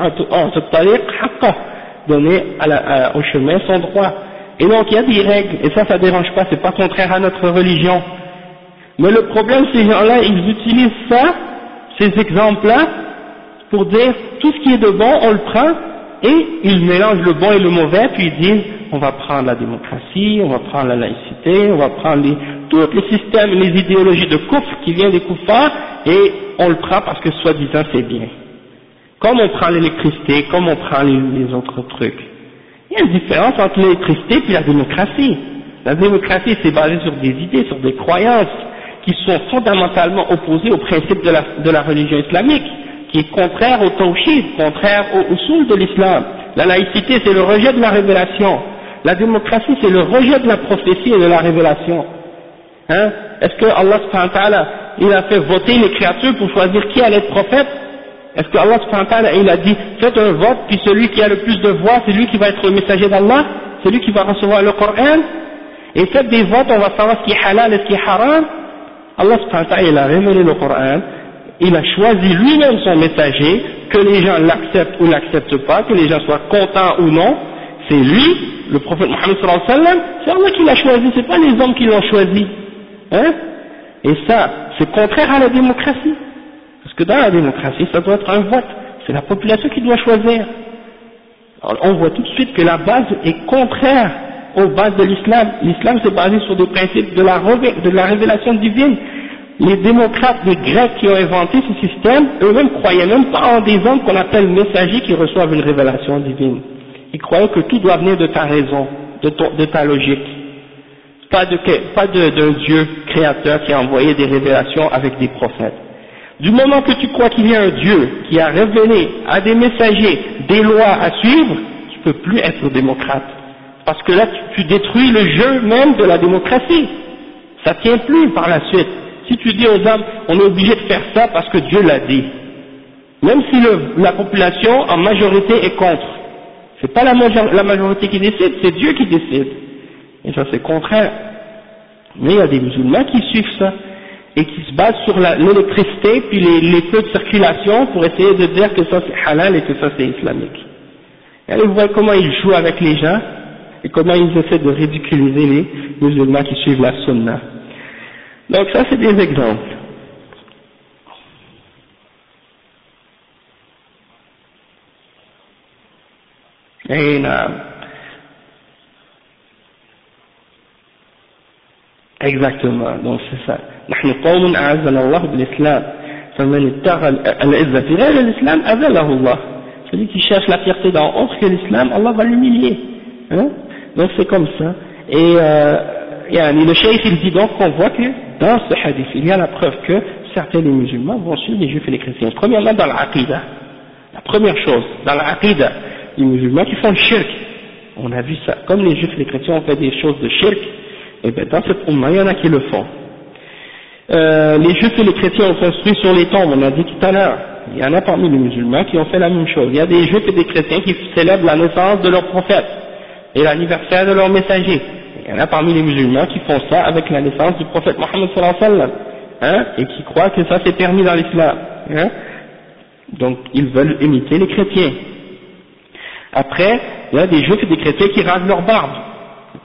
Speaker 2: donner au chemin son droit. Et donc il y a des règles, et ça dérange pas, c'est pas contraire à notre religion. Mais le problème, ces gens-là, ils utilisent ça, ces exemples-là, pour dire tout ce qui est de bon, on le prend, et ils mélangent le bon et le mauvais, puis ils disent on va prendre la démocratie, on va prendre la laïcité, on va prendre tous les systèmes, les idéologies de kufr qui viennent des kuffars, et on le prend parce que soi-disant c'est bien. Comme on prend l'électricité, comme on prend les autres trucs. Il y a une différence entre l'électricité et la démocratie. La démocratie c'est basé sur des idées, sur des croyances qui sont fondamentalement opposées aux principes de la religion islamique, qui est contraire au tawhid, contraire au usul de l'islam. La laïcité c'est le rejet de la révélation. La démocratie c'est le rejet de la prophétie et de la révélation. Hein? Est-ce que Allah subhanahu wa ta'ala il a fait voter les créatures pour choisir qui allait être prophète? Est-ce que Allah subhanahu wa ta'ala il a dit faites un vote puis celui qui a le plus de voix c'est lui qui va être le messager d'Allah, c'est lui qui va recevoir le Coran, et faites des votes, on va savoir ce qui est halal et ce qui est haram. Allah subhanahu wa ta'ala il a révélé le Coran, il a choisi lui-même son messager, que les gens l'acceptent ou l'acceptent pas, que les gens soient contents ou non, c'est lui, le prophète Mohammed sallallahu alayhi wa sallam, c'est Allah qui l'a choisi, c'est pas les hommes qui l'ont choisi. Hein? Et ça, c'est contraire à la démocratie. Parce que dans la démocratie, ça doit être un vote. C'est la population qui doit choisir. Alors, on voit tout de suite que la base est contraire aux bases de l'islam. L'islam c'est basé sur des principes de la révélation divine. Les démocrates, les Grecs qui ont inventé ce système, eux-mêmes croyaient même pas en des hommes qu'on appelle messagers qui reçoivent une révélation divine. Ils croyaient que tout doit venir de ta raison, de ta logique. Pas d'un Dieu créateur qui a envoyé des révélations avec des prophètes. Du moment que tu crois qu'il y a un Dieu qui a révélé à des messagers des lois à suivre, tu ne peux plus être démocrate. Parce que là, tu détruis le jeu même de la démocratie. Ça tient plus par la suite. Si tu dis aux hommes, on est obligé de faire ça parce que Dieu l'a dit. Même si la population en majorité est contre. C'est pas la majorité qui décide, c'est Dieu qui décide. Et ça c'est contraire. Mais il y a des musulmans qui suivent ça. Et qui se basent sur l'électricité puis les feux de circulation pour essayer de dire que ça c'est halal et que ça c'est islamique. Et allez voir comment ils jouent avec les gens et comment ils essaient de ridiculiser les musulmans qui suivent la sunna. Donc ça c'est des exemples. Et exactement, donc c'est ça. نحن قوم أعزنا الله بالإسلام فمن ابتغى العزة في غير الإسلام أذله الله. Celui qui cherche la fierté dans autre que l'islam, Allah va l'humilier. Hein? Donc c'est comme ça. Et le cheikh il dit donc qu'on voit que dans ce hadith il y a la preuve que certains des musulmans vont suivre les juifs et les chrétiens. Premièrement dans l'aqidah. La première chose, dans l'aqidah, les musulmans qui font le shirk. On a vu ça. Comme les juifs et les chrétiens ont fait des choses de shirk, et bien dans cette umma, il y en a qui le font. Les juifs et les chrétiens ont construit sur les tombes, on a dit tout à l'heure. Il y en a parmi les musulmans qui ont fait la même chose. Il y a des juifs et des chrétiens qui célèbrent la naissance de leur prophète et l'anniversaire de leur messager. Il y en a parmi les musulmans qui font ça avec la naissance du prophète Mohammed sallallahu alayhi wa sallam, hein, et qui croient que ça c'est permis dans l'islam. Hein. Donc ils veulent imiter les chrétiens. Après, il y a des juifs et des chrétiens qui rasent leur barbe.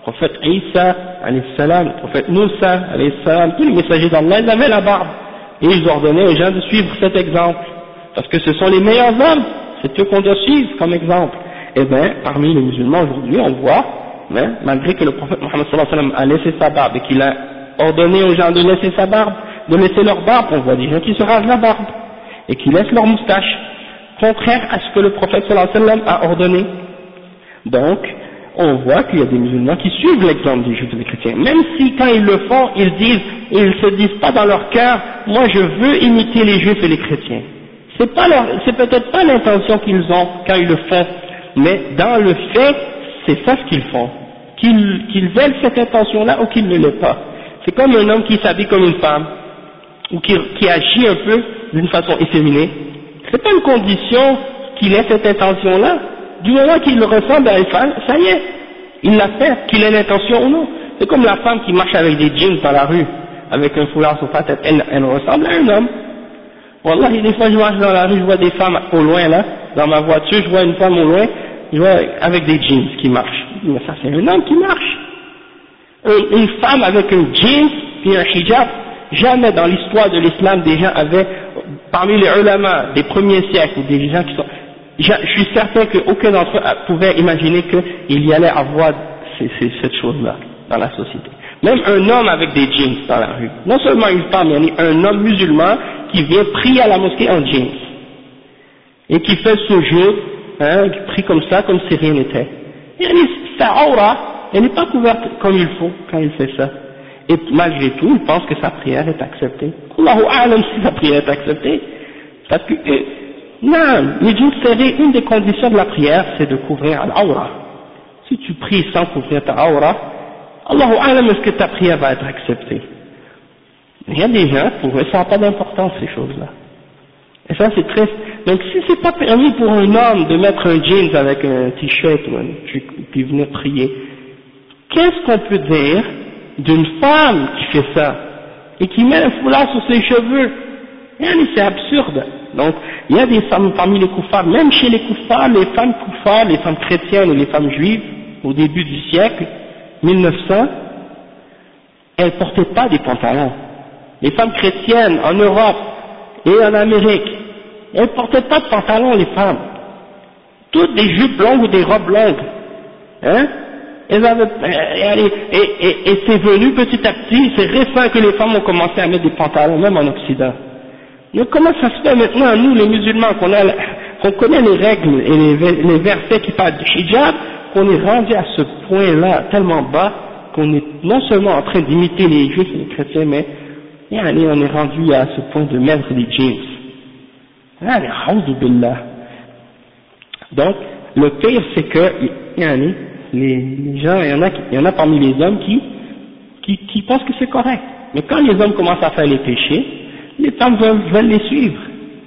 Speaker 2: prophète Isa, alayhi salam, le prophète Moussa, alayhi salam, tous les messagers d'Allah, ils avaient la barbe. Et ils ordonnaient aux gens de suivre cet exemple. Parce que ce sont les meilleurs hommes, c'est eux qu'on doit suivre comme exemple. Et bien, parmi les musulmans aujourd'hui, on voit, malgré que le prophète Mohammed sallallahu alayhi wa sallam a laissé sa barbe et qu'il a ordonné aux gens de laisser sa barbe, de laisser leur barbe, on voit des gens qui se rasent la barbe et qui laissent leur moustache, contraire à ce que le prophète sallallahu alayhi wa sallam a ordonné. Donc, on voit qu'il y a des musulmans qui suivent l'exemple des juifs et des chrétiens, même si quand ils le font, ils se disent pas dans leur cœur, moi je veux imiter les juifs et les chrétiens. C'est peut-être pas l'intention qu'ils ont quand ils le font, mais dans le fait, c'est ça ce qu'ils font. Qu'ils aient cette intention-là ou qu'ils ne l'aient pas. C'est comme un homme qui s'habille comme une femme, ou qui agit un peu d'une façon efféminée. C'est pas une condition qu'il ait cette intention-là. Du moment qu'il ressemble à une femme, ça y est, il l'a fait, qu'il ait l'intention ou non. C'est comme la femme qui marche avec des jeans dans la rue, avec un foulard sur sa tête, elle ressemble à un homme. Wallahi, des fois je marche dans la rue, je vois des femmes au loin là, dans ma voiture, je vois une femme au loin, je vois avec des jeans qui marchent. Mais ça c'est un homme qui marche. Une femme avec un jeans et un hijab, jamais dans l'histoire de l'islam des gens avaient, parmi les ulama des premiers siècles, des gens qui sont, je suis certain qu'aucun d'entre eux pouvait imaginer qu'il y allait avoir cette chose-là dans la société. Même un homme avec des jeans dans la rue, non seulement une femme, il y a un homme musulman qui vient prier à la mosquée en jeans et qui fait sujoud, qui prie comme ça, comme si rien n'était. Sa aura, elle n'est pas couverte comme il faut quand il fait ça. Et malgré tout, il pense que sa prière est acceptée. Allahu a'lam si sa prière est acceptée. Parce que, non, les jeans serrés, une des conditions de la prière, c'est de couvrir l'aura. Si tu pries sans couvrir ta aura, Allahu a'lam, est-ce que ta prière va être acceptée? Il y a des gens, pour eux, ça n'a pas d'importance, ces choses-là. Et ça, c'est très... Donc, si c'est pas permis pour un homme de mettre un jeans avec un t-shirt ou un truc, puis venir prier, qu'est-ce qu'on peut dire d'une femme qui fait ça, et qui met un foulard sur ses cheveux? C'est absurde. Donc, il y a des femmes parmi les koufars, même chez les koufars, les femmes koufars, les femmes chrétiennes et les femmes juives, au début du siècle, 1900, elles portaient pas des pantalons. Les femmes chrétiennes en Europe et en Amérique, elles portaient pas de pantalons, les femmes. Toutes des jupes longues ou des robes longues. Elles avaient, et c'est venu petit à petit, c'est récent que les femmes ont commencé à mettre des pantalons, même en Occident. Mais comment ça se fait maintenant, nous les musulmans, qu'on connaît les règles et les versets qui parlent du hijab, qu'on est rendu à ce point-là tellement bas, qu'on est non seulement en train d'imiter les juifs et les chrétiens, mais on est rendu à ce point de mettre des jeans. Donc, le pire c'est que, les gens, il y en a parmi les hommes qui pensent que c'est correct. Mais quand les hommes commencent à faire les péchés, les femmes veulent les suivre.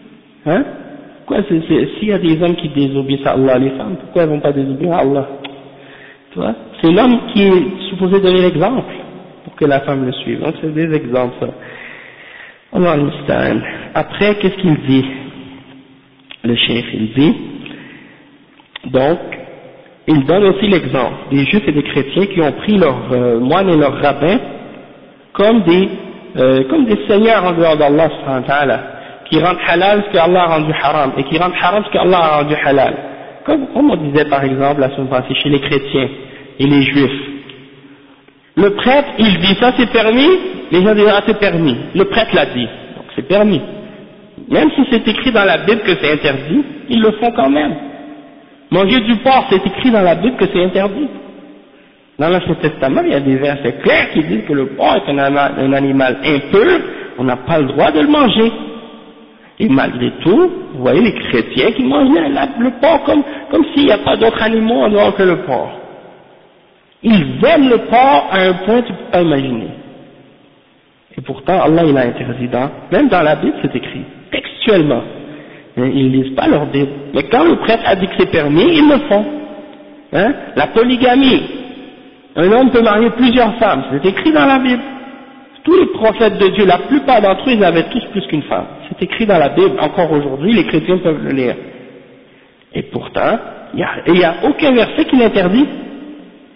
Speaker 2: S'il y a des hommes qui désobéissent à Allah, les femmes, pourquoi elles ne vont pas désobéir à Allah? Tu vois? C'est l'homme qui est supposé donner l'exemple pour que la femme le suive. Donc c'est des exemples, ça. Allah al-Musta'an. Après, qu'est-ce qu'il dit? Le cheikh, il dit, donc, il donne aussi l'exemple des juifs et des chrétiens qui ont pris leurs moines et leurs rabbins comme des seigneurs en dehors d'Allah subhanahu wa ta'ala, qui rendent halal ce qu'Allah a rendu haram, et qui rendent haram ce qu'Allah a rendu halal. Comme on disait par exemple la semaine passée chez les chrétiens et les juifs. Le prêtre, il dit ça c'est permis, les gens disent ah c'est permis. Le prêtre l'a dit, donc c'est permis. Même si c'est écrit dans la Bible que c'est interdit, ils le font quand même. Manger du porc, c'est écrit dans la Bible que c'est interdit. Dans l'Ancien Testament, il y a des versets clairs qui disent que le porc est un animal impur, on n'a pas le droit de le manger. Et malgré tout, vous voyez les chrétiens qui mangent le porc comme s'il n'y a pas d'autres animaux en dehors que le porc. Ils aiment le porc à un point que tu ne peux pas imaginer. Et pourtant, Allah il a interdit même dans la Bible c'est écrit, textuellement. Ils ne lisent pas leur Bible. Mais quand le prêtre a dit que c'est permis, ils le font. La polygamie. Un homme peut marier plusieurs femmes, c'est écrit dans la Bible. Tous les prophètes de Dieu, la plupart d'entre eux, ils avaient tous plus qu'une femme. C'est écrit dans la Bible, encore aujourd'hui, les chrétiens peuvent le lire. Et pourtant, il n'y a aucun verset qui l'interdit.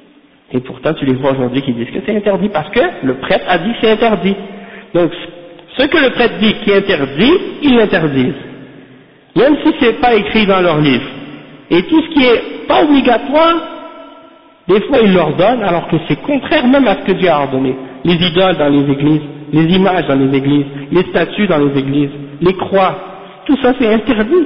Speaker 2: Et pourtant, tu les vois aujourd'hui qui disent que c'est interdit parce que le prêtre a dit que c'est interdit. Donc, ce que le prêtre dit qui est interdit, ils l'interdisent. Même si c'est pas écrit dans leur livre. Et tout ce qui est pas obligatoire, des fois ils l'ordonnent alors que c'est contraire même à ce que Dieu a ordonné. Les idoles dans les églises, les images dans les églises, les statues dans les églises, les croix, tout ça c'est interdit.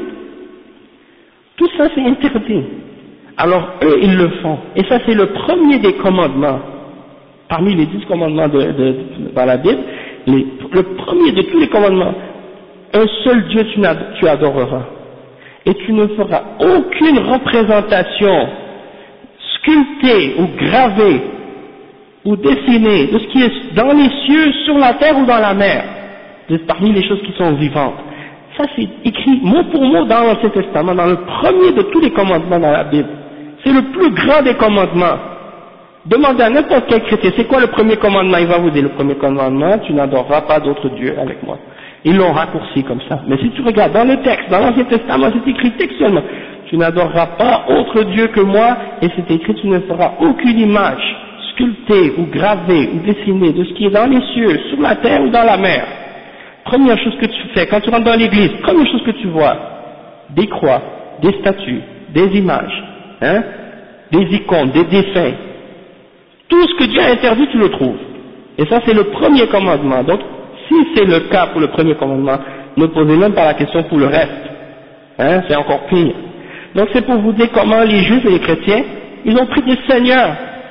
Speaker 2: Tout ça c'est interdit. Alors eux ils le font. Et ça c'est le premier des commandements. Parmi les 10 commandements dans la Bible, le premier de tous les commandements, un seul Dieu tu adoreras. Et tu ne feras aucune représentation sculptée ou gravée ou dessinée de ce qui est dans les cieux, sur la terre ou dans la mer, parmi les choses qui sont vivantes. Ça c'est écrit mot pour mot dans l'Ancien Testament, dans le premier de tous les commandements dans la Bible. C'est le plus grand des commandements. Demandez à n'importe quel chrétien, c'est quoi le premier commandement? Il va vous dire le premier commandement, tu n'adoreras pas d'autre Dieu avec moi. Ils l'ont raccourci comme ça. Mais si tu regardes dans le texte, dans l'Ancien Testament, c'est écrit textuellement, tu n'adoreras pas autre Dieu que moi, et c'est écrit, tu ne feras aucune image sculptée ou gravée ou dessinée de ce qui est dans les cieux, sur la terre ou dans la mer. Première chose que tu fais, quand tu rentres dans l'église, première chose que tu vois, des croix, des statues, des images, hein, des icônes, des dessins. Tout ce que Dieu a interdit, tu le trouves. Et ça, c'est le premier commandement. Donc, si c'est le cas pour le premier commandement, ne posez même pas la question pour le reste. Hein, c'est encore pire. Donc, c'est pour vous dire comment les Juifs et les chrétiens, ils ont pris des seigneurs,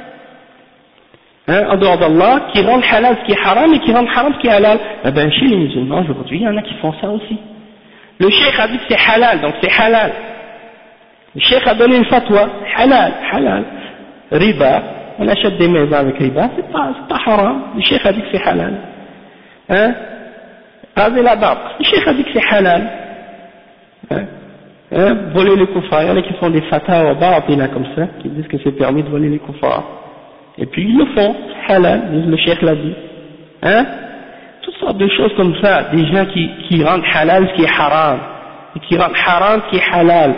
Speaker 2: hein, en dehors d'Allah, qui rendent halal ce qui est haram et qui rendent haram ce qui est halal. Eh ben, chez les musulmans, aujourd'hui, il y en a qui font ça aussi. Le cheikh a dit que c'est halal, donc c'est halal. Le cheikh a donné une fatwa, halal, halal. Riba, on achète des maisons avec riba, c'est pas haram. Le cheikh a dit que c'est halal. Hein, raser la barbe, le cheikh a dit que c'est halal. Hein, voler les koufars, il y en a qui font des fatwas batina comme ça, qui disent que c'est permis de voler les koufars. Et puis ils le font, halal, le cheikh l'a dit. Hein, toutes sortes de choses comme ça, des gens qui rendent halal ce qui est haram, et qui rendent haram ce qui est halal.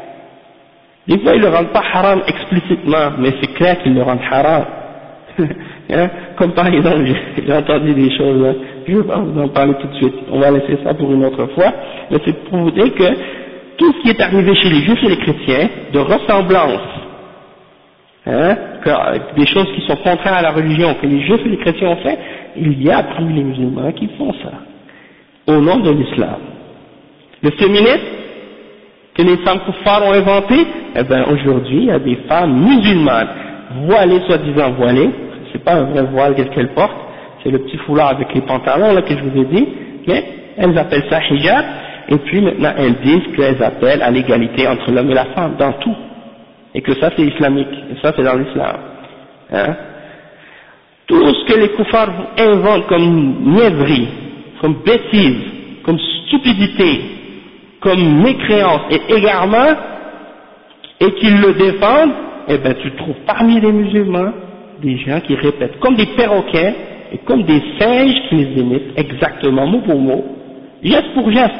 Speaker 2: Des fois ils ne le rendent pas haram explicitement, mais c'est clair qu'ils le rendent haram. Hein, comme par exemple, j'ai entendu des choses, hein, je ne vais pas vous en parler tout de suite, on va laisser ça pour une autre fois, mais c'est pour vous dire que tout ce qui est arrivé chez les juifs et les chrétiens, de ressemblance, hein, des choses qui sont contraires à la religion, que les juifs et les chrétiens ont fait, il y a parmi les musulmans qui font ça, au nom de l'islam. Le féminisme que les femmes kuffar ont inventé, eh bien aujourd'hui il y a des femmes musulmanes, voilées, soi-disant voilées, c'est pas un vrai voile qu'elles portent, c'est le petit foulard avec les pantalons là que je vous ai dit, mais elles appellent ça hijab, et puis maintenant elles disent qu'elles appellent à l'égalité entre l'homme et la femme dans tout, et que ça c'est islamique, et ça c'est dans l'islam. Hein? Tout ce que les kuffars inventent comme niaiserie, comme bêtise, comme stupidité, comme mécréance et égarement, et qu'ils le défendent, eh ben tu trouves parmi les musulmans des gens qui répètent comme des perroquets et comme des singes qui les imitent exactement mot pour mot, geste pour geste.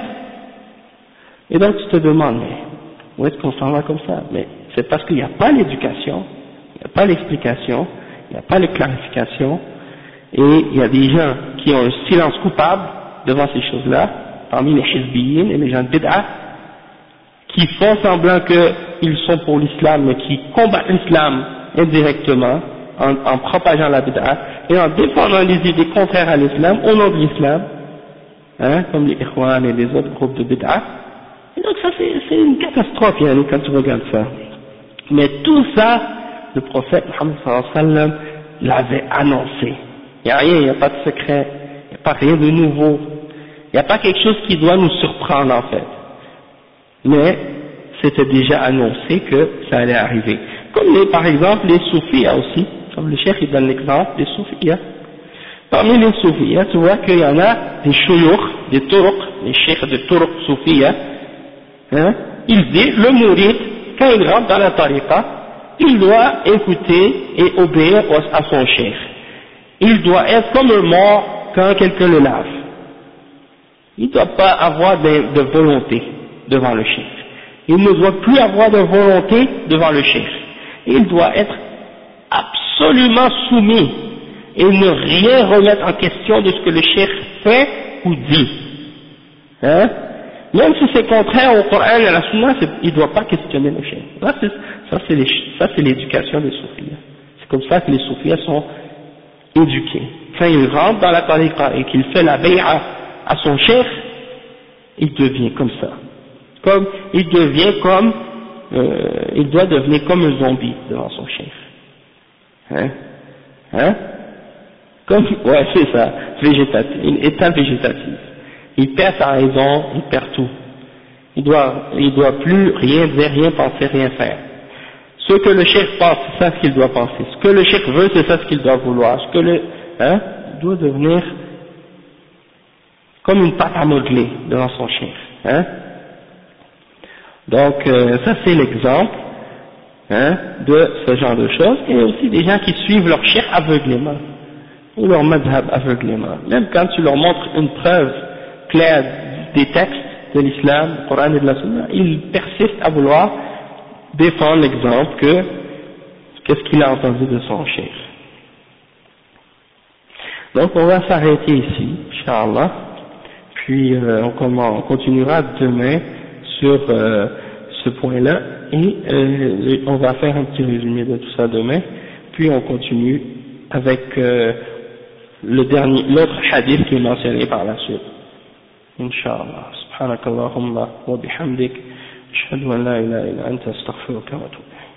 Speaker 2: Et donc tu te demandes, mais où est-ce qu'on s'en va comme ça? Mais c'est parce qu'il n'y a pas l'éducation, il n'y a pas l'explication, il n'y a pas les clarifications, et il y a des gens qui ont un silence coupable devant ces choses-là, parmi les hizbiyin et les gens de bid'ah, qui font semblant qu'ils sont pour l'islam, mais qui combattent l'islam indirectement, en propageant la bid'ah, et en défendant les idées contraires à l'islam, au nom de l'islam, hein, comme les Ikhwan et les autres groupes de bid'ah. Et donc ça c'est une catastrophe, Yannick, quand tu regardes ça. Mais tout ça, le prophète Muhammad sallallahu alayhi wa sallam l'avait annoncé. Il n'y a rien, il n'y a pas de secret, il n'y a pas rien de nouveau, il n'y a pas quelque chose qui doit nous surprendre en fait. Mais c'était déjà annoncé que ça allait arriver. Comme par exemple les soufis aussi, comme le cheikh il donne l'exemple des soufis. Parmi les soufis, tu vois qu'il y en a des shuyukh, des turuq, les cheikhs de turuq soufis, hein, il dit le mourid, quand il rentre dans la tariqa, il doit écouter et obéir à son cheikh. Il doit être comme un mort quand quelqu'un le lave. Il ne doit pas avoir de volonté devant le cheikh. Il ne doit plus avoir de volonté devant le cheikh. Il doit être absolument soumis et ne rien remettre en question de ce que le cheikh fait ou dit. Hein? Même si c'est contraire au Coran et à la Sunna, il ne doit pas questionner le cheikh. Ça c'est l'éducation des soufis. C'est comme ça que les soufis sont éduqués. Quand il rentre dans la tariqa et qu'il fait la bay'a à son cheikh, il devient comme ça. Il doit devenir comme un zombie devant son cheikh. Hein? Ouais, c'est ça, une étape végétative. Il perd sa raison, il perd tout. Il doit plus rien dire, rien penser, rien faire. Ce que le cheikh pense, c'est ça ce qu'il doit penser. Ce que le cheikh veut, c'est ça ce qu'il doit vouloir. Il doit devenir comme une pâte à modeler devant son cheikh. Donc, ça c'est l'exemple, de ce genre de choses. Et aussi des gens qui suivent leur cheikh aveuglément, ou leur madhab aveuglément. Même quand tu leur montres une preuve claire des textes de l'islam, du Coran et de la Sunna, ils persistent à vouloir défendre l'exemple qu'est-ce qu'il a entendu de son cheikh. Donc on va s'arrêter ici, Inch'Allah, puis on continuera demain sur ce point-là, et on va faire un petit résumé de tout ça demain, puis on continue avec l'autre hadith qui est mentionné par la suite. Inch'Allah. Subhanakallahumma wa bihamdik. Ashhadu an la ilaha illa anta astaghfiruka wa atubu ilayk.